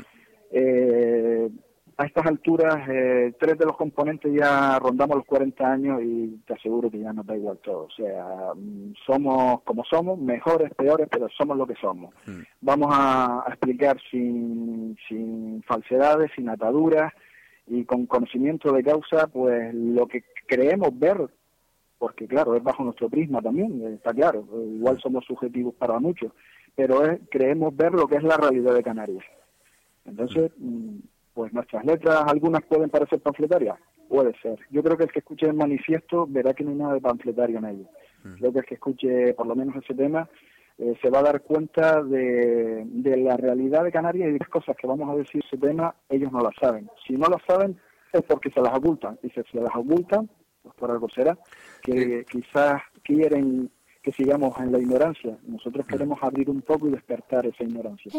A estas alturas, 3 de los componentes ya rondamos los 40 años y te aseguro que ya nos da igual todo. O sea, somos como somos, mejores, peores, pero somos lo que somos. Vamos a explicar sin falsedades, sin ataduras y con conocimiento de causa, pues lo que creemos ver, porque claro, es bajo nuestro prisma también, está claro, igual somos subjetivos para muchos, pero creemos ver lo que es la realidad de Canarias. Entonces, pues nuestras letras, algunas pueden parecer panfletarias, puede ser. Yo creo que el que escuche el manifiesto verá que no hay nada de panfletario en ello. Creo que el que escuche por lo menos ese tema se va a dar cuenta de la realidad de Canarias y de las cosas que vamos a decir ese tema, ellos no las saben. Si no las saben es porque se las ocultan, y si se las ocultan, pues por algo será, que quizás quieren que sigamos en la ignorancia. Nosotros queremos abrir un poco y despertar esa ignorancia.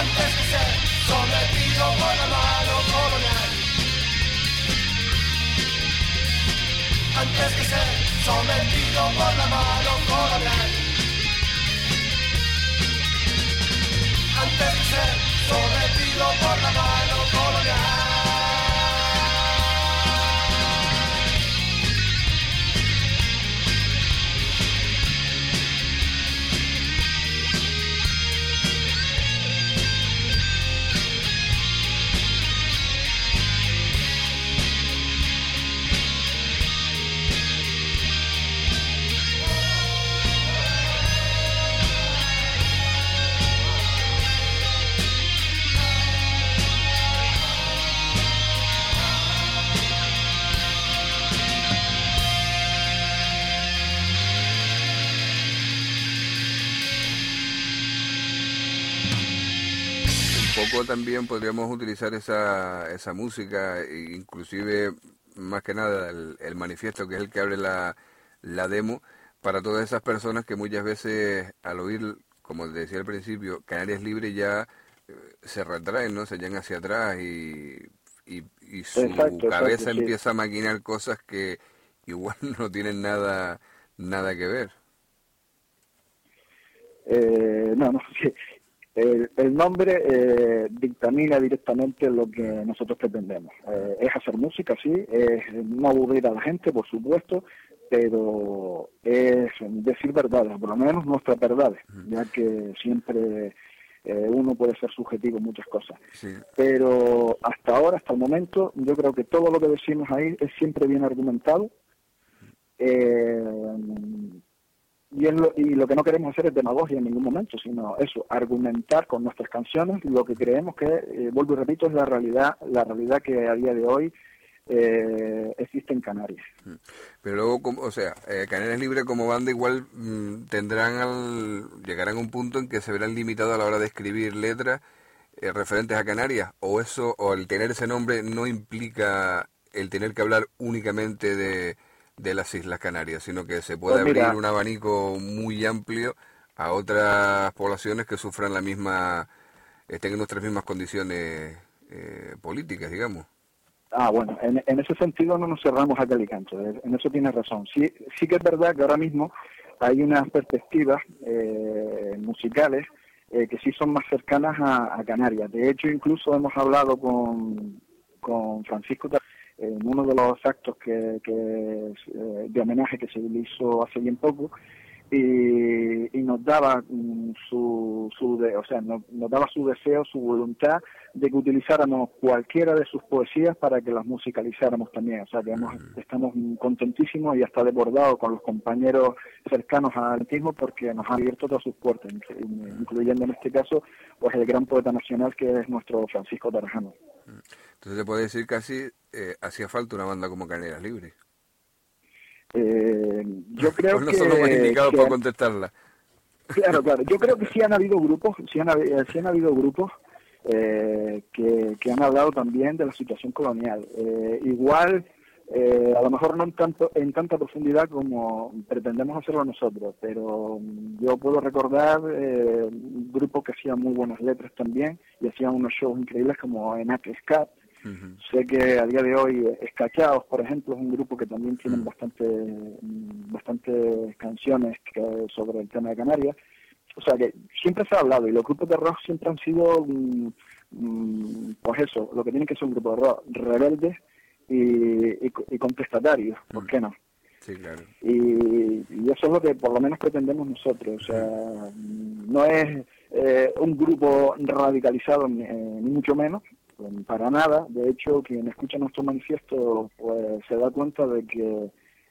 antes que ser sometido por la mano colonial. Antes que ser sometido por la mano colonial. Antes que ser sometido por la mano colonial. También podríamos utilizar esa música, inclusive más que nada el manifiesto, que es el que abre la demo, para todas esas personas que muchas veces al oír, como decía al principio, Canarias Libre, ya se retraen, ¿no? Se echan hacia atrás y su cabeza empieza a maquinar cosas que igual no tienen nada que ver. No, sí. El nombre dictamina directamente lo que nosotros pretendemos. Es hacer música, sí, es no aburrir a la gente, por supuesto, pero es decir verdades, por lo menos nuestras verdades, ya que siempre uno puede ser subjetivo en muchas cosas. Sí. Pero hasta ahora, hasta el momento, yo creo que todo lo que decimos ahí es siempre bien argumentado. Y lo que no queremos hacer es demagogia en ningún momento, sino eso, argumentar con nuestras canciones lo que creemos que, vuelvo y repito, es la realidad que a día de hoy existe en Canarias. Pero luego, Canarias Libre como banda igual llegarán a un punto en que se verán limitados a la hora de escribir letras referentes a Canarias, o el tener ese nombre no implica el tener que hablar únicamente de las Islas Canarias, sino que se puede abrir un abanico muy amplio a otras poblaciones que sufran estén en nuestras mismas condiciones políticas, digamos. Bueno, en ese sentido no nos cerramos a Calicanto, en eso tienes razón. Sí que es verdad que ahora mismo hay unas perspectivas musicales que sí son más cercanas a Canarias. De hecho, incluso hemos hablado con Francisco en uno de los actos de homenaje que se le hizo hace bien poco, y nos daba nos daba su deseo, su voluntad de que utilizáramos cualquiera de sus poesías para que las musicalizáramos también. O sea, que estamos contentísimos y hasta desbordados con los compañeros cercanos al artismo, porque nos han abierto todas sus puertas, incluyendo en este caso pues el gran poeta nacional que es nuestro Francisco Tarajano. Entonces se puede decir casi hacía falta una banda como Canarias Libre. Yo creo pues no son los más indicados para contestarla. Claro. Yo creo que sí han habido grupos, que han hablado también de la situación colonial. Igual, a lo mejor no en tanta profundidad como pretendemos hacerlo nosotros, pero yo puedo recordar grupos que hacían muy buenas letras también y hacían unos shows increíbles como Enac Scat. Sé que a día de hoy Escachados, por ejemplo, es un grupo que también tienen bastantes canciones sobre el tema de Canarias. O sea que siempre se ha hablado, y los grupos de rock siempre han sido, pues eso, lo que tienen que ser un grupo de rock, rebeldes y contestatarios, ¿por qué no? Sí, claro. Y eso es lo que por lo menos pretendemos nosotros. O sea, no es un grupo radicalizado ni mucho menos, para nada. De hecho, quien escucha nuestro manifiesto pues se da cuenta de que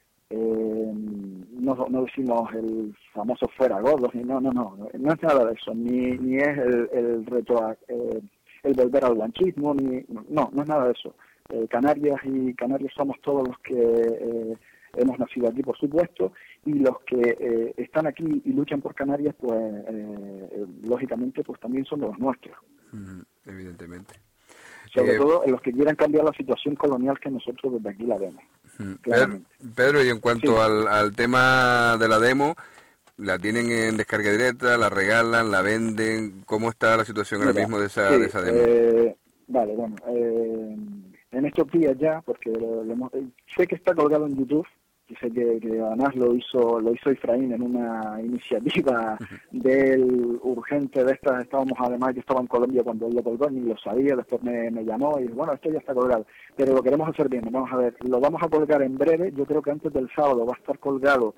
no decimos el famoso fuera gordos, ni no es nada de eso, ni es el reto el volver al blanchismo, no es nada de eso. Canarias somos todos los que hemos nacido aquí, por supuesto, y los que están aquí y luchan por Canarias, pues lógicamente pues también son los nuestros. Evidentemente. Sobre todo en los que quieran cambiar la situación colonial que nosotros desde aquí la vemos. Pedro, y en cuanto al tema de la demo, ¿La tienen en descarga directa, la regalan, la venden? ¿Cómo está la situación ahora mismo de esa demo? Vale, bueno, en estos días ya, porque sé que está colgado en YouTube, y sé que además lo hizo Efraín en una iniciativa del urgente de estas. Yo estaba en Colombia cuando él lo colgó, ni lo sabía, después me llamó y bueno, esto ya está colgado, pero lo queremos hacer bien. Vamos a ver, lo vamos a colgar en breve, yo creo que antes del sábado va a estar colgado.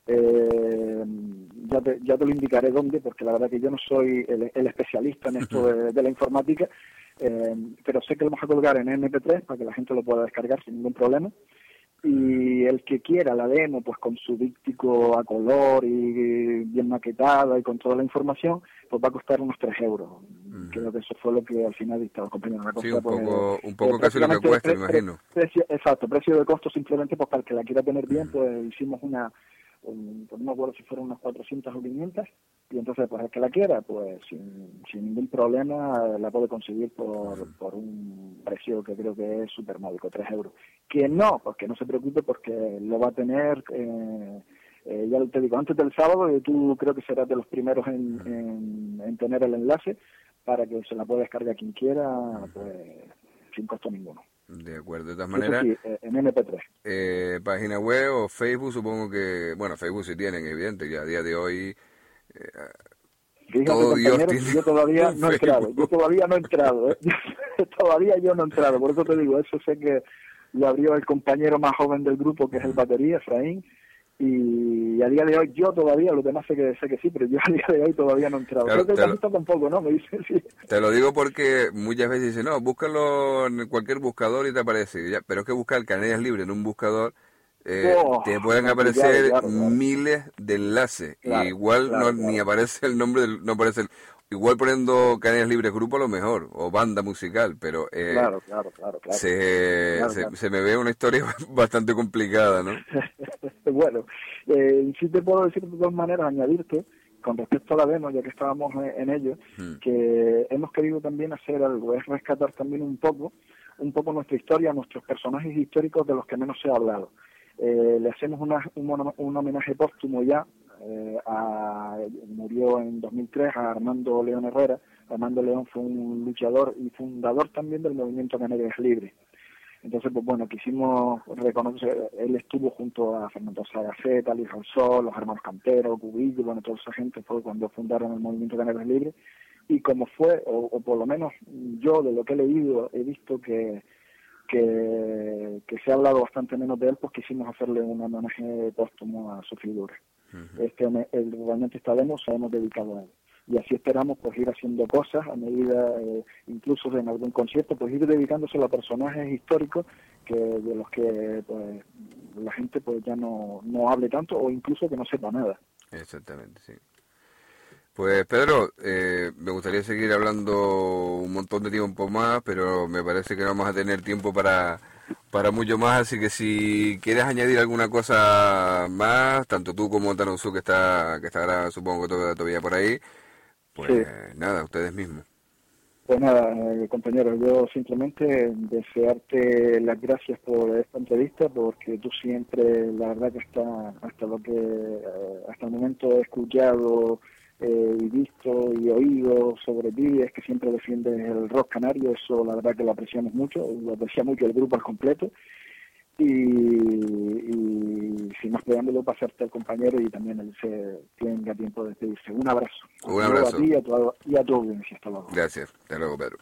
Ya te lo indicaré dónde, porque la verdad que yo no soy el especialista en esto de la informática, pero sé que lo vamos a colgar en MP3 para que la gente lo pueda descargar sin ningún problema. Y el que quiera la demo, pues con su díptico a color y bien maquetada y con toda la información, pues va a costar unos 3 euros. Creo que eso fue lo que al final dictaba, compañero. Sí, un poco casi lo que cuesta, me imagino. Exacto, precio de costo simplemente pues para el que la quiera tener bien, pues hicimos no me acuerdo si fueron unas 400 o 500, y entonces pues el que la quiera, pues sin ningún problema la puede conseguir por un precio que creo que es súper módico, 3 euros. Que no, porque no se preocupe, porque lo va a tener, ya te digo, antes del sábado, y tú creo que serás de los primeros en tener el enlace para que se la pueda descargar quien quiera, pues sin costo ninguno. De acuerdo, de todas maneras. Sí, en MP3. Página web o Facebook, supongo que. Bueno, Facebook sí tienen, evidente, ya a día de hoy. Fíjate, todo Dios tiene. Yo todavía no he entrado. Todavía yo no he entrado. Por eso te digo, eso sé que lo abrió el compañero más joven del grupo, que es el batería, Efraín. Y a día de hoy yo todavía, los demás sé que sí, pero yo a día de hoy todavía no he entrado. Claro, creo que el tampoco, ¿no? Me dice, sí. Te lo digo porque muchas veces dicen, no, búscalo en cualquier buscador y te aparece. Ya, pero es que buscar Canarias Libre en un buscador, te pueden aparecer miles de enlaces. Y igual ni aparece el nombre, no aparece igual poniendo Canarias Libres Grupo a lo mejor, o banda musical, pero claro. Se me ve una historia bastante complicada, ¿no? Bueno, sí te puedo decir de dos maneras, añadirte, con respecto a la demo, ya que estábamos en ello, que hemos querido también hacer algo, es rescatar también un poco nuestra historia, nuestros personajes históricos de los que menos se ha hablado. Le hacemos un homenaje póstumo ya, murió en 2003 a Armando León Herrera. Armando León fue un luchador y fundador también del movimiento Canarias Libre. Entonces, pues bueno, quisimos reconocer, él estuvo junto a Fernando Sagaceta, Luis Alsol, los hermanos Cantero, Cubillo, bueno, toda esa gente fue cuando fundaron el movimiento Canarias Libre. Y como fue, o por lo menos yo de lo que he leído, he visto que se ha hablado bastante menos de él, pues quisimos hacerle un homenaje póstumo a su figura. Realmente esta demo se hemos dedicado a él. Y así esperamos pues ir haciendo cosas a medida, incluso en algún concierto, pues ir dedicándose a personajes históricos de los que pues la gente pues ya no hable tanto, o incluso que no sepa nada. Exactamente, sí. Pues Pedro, me gustaría seguir hablando un montón de tiempo más, pero me parece que no vamos a tener tiempo para mucho más, así que si quieres añadir alguna cosa más, tanto tú como Tanosu, que estará supongo que todavía por ahí, pues sí. Nada, ustedes mismos. Pues nada, compañero, yo simplemente desearte las gracias por esta entrevista, porque tú siempre, la verdad que hasta el momento he escuchado y visto y oído sobre ti, es que siempre defiendes el rock canario. Eso la verdad que lo apreciamos mucho, lo aprecia mucho el grupo al completo, y sin más preámbulo, pasarte al compañero y también él se tenga tiempo de despedirse. Un abrazo. Un abrazo. A ti y a tu audiencia. Hasta luego. Gracias. Hasta luego, Pedro.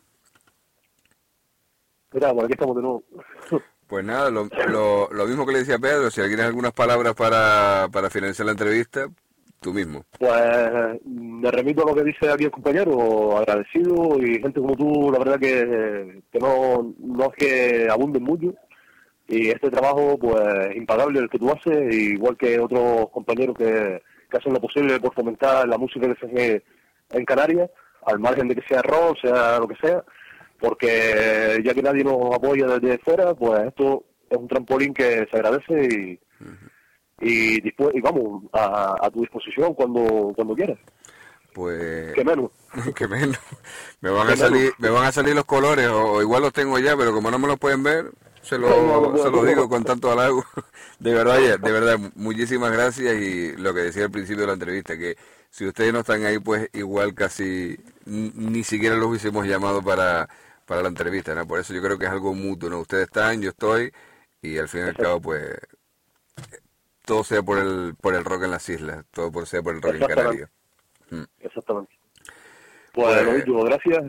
Mira, por aquí estamos de nuevo. Pues nada, lo mismo que le decía a Pedro, si alguien tiene algunas palabras para finalizar la entrevista, tú mismo. Pues me remito a lo que dice aquí el compañero, agradecido, y gente como tú, la verdad que no es que abunden mucho, y este trabajo pues impagable el que tú haces, igual que otros compañeros que hacen lo posible por fomentar la música que se hace en Canarias, al margen de que sea rock, sea lo que sea, porque ya que nadie nos apoya desde fuera, pues esto es un trampolín que se agradece y vamos a tu disposición cuando quieras. Pues que menos me van a salir los colores, o igual los tengo ya, pero como no me los pueden ver, Se lo digo con tanto halago. De verdad, muchísimas gracias. Y lo que decía al principio de la entrevista, que si ustedes no están ahí, pues igual casi ni siquiera los hubiésemos llamado para la entrevista, ¿no? Por eso yo creo que es algo mutuo, ¿no? Ustedes están, yo estoy, y al fin y al cabo, pues, todo sea por el rock en las islas, todo sea por el rock en Canarias. Exactamente. Pues lo dicho, gracias.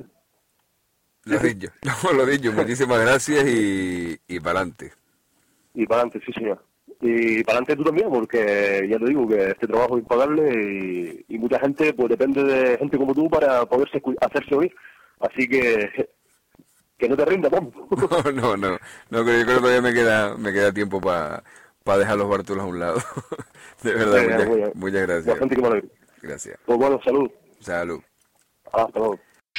Lo dicho, muchísimas gracias y para adelante. Y para adelante, sí señor. Y para adelante tú también, porque ya te digo que este trabajo es impagable y mucha gente pues depende de gente como tú para poderse hacerse oír. Así que no te rindas, vamos. No, yo creo que todavía me queda tiempo para dejar los bártulos a un lado. De verdad, muchas gracias. Bastante que me alegro. Gracias. Pues bueno, salud. Salud. Hasta luego.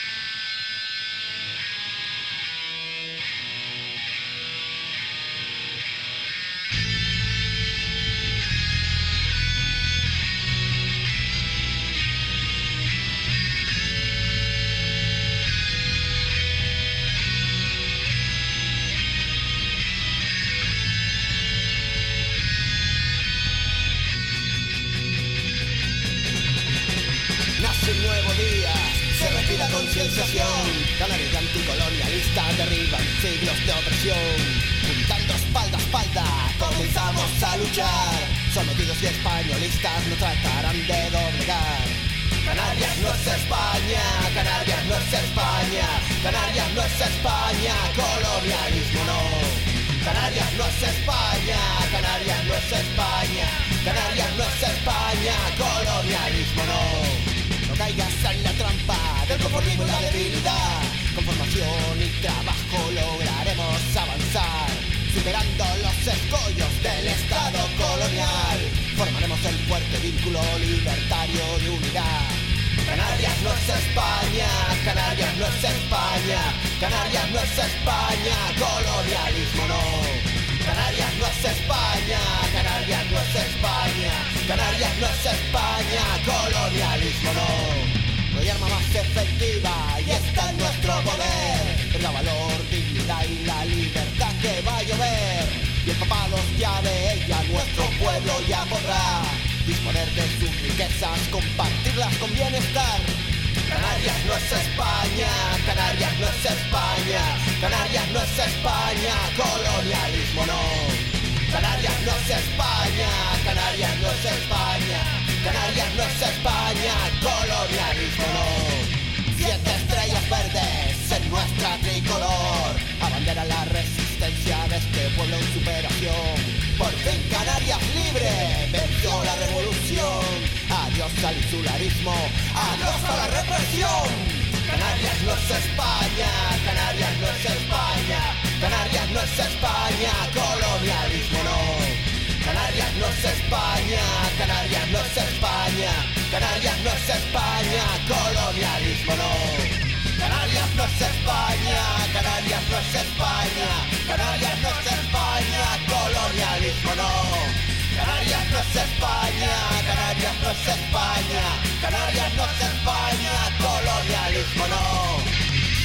Canarias anticolonialistas derriban siglos de opresión. Juntando espalda a espalda, comenzamos a luchar. Sometidos y españolistas nos tratarán de doblegar. Canarias no es España, Canarias no es España, Canarias no es España, colonialismo no. Canarias no es España, Canarias no es España, Canarias no es España, colonialismo no. No caigas en la trampa del conformismo y la debilidad. Con formación y trabajo lograremos avanzar, superando los escollos del Estado colonial. Formaremos el fuerte vínculo libertario de unidad. Canarias no es España, Canarias no es España, Canarias no es España, colonialismo no. Canarias no es España, Canarias no es España, Canarias no es España, colonialismo no. No hay arma más efectiva y está en nuestro poder. Tenga valor, dignidad y la libertad que va a llover. Y empapados ya de ella nuestro pueblo ya podrá disponer de sus riquezas, compartirlas con bienestar. Canarias no es España, Canarias no es España, Canarias no es España, colonialismo no. Canarias no es España, Canarias no es España, Canarias no es España, colonialismo no. 7 estrellas verdes en nuestra tricolor abanderan la resistencia de este pueblo en superación. Por fin Canarias libre, venció la revolución. Adiós al insularismo, adiós a la represión. Canarias no es España, Canarias no es España, Canarias no es España, colonialismo no. Canarias no es España, Canarias no es España, Canarias no es España, colonialismo no. Canarias no es España, Canarias no es España, Canarias no es España, colonialismo no. Canarias no es España, Canarias no es España, Canarias no es España, colonialismo no.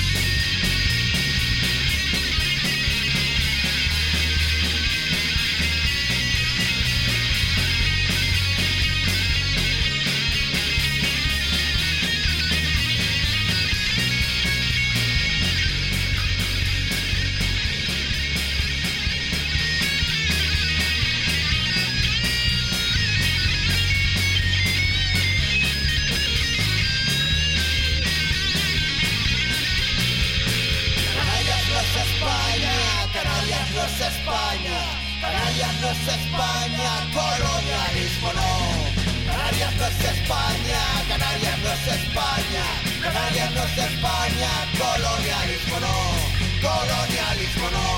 España, Canarias no es España, colonialismo no. Canarias no es España, Canarias no es España, Canarias no es España, colonialismo no, colonialismo no.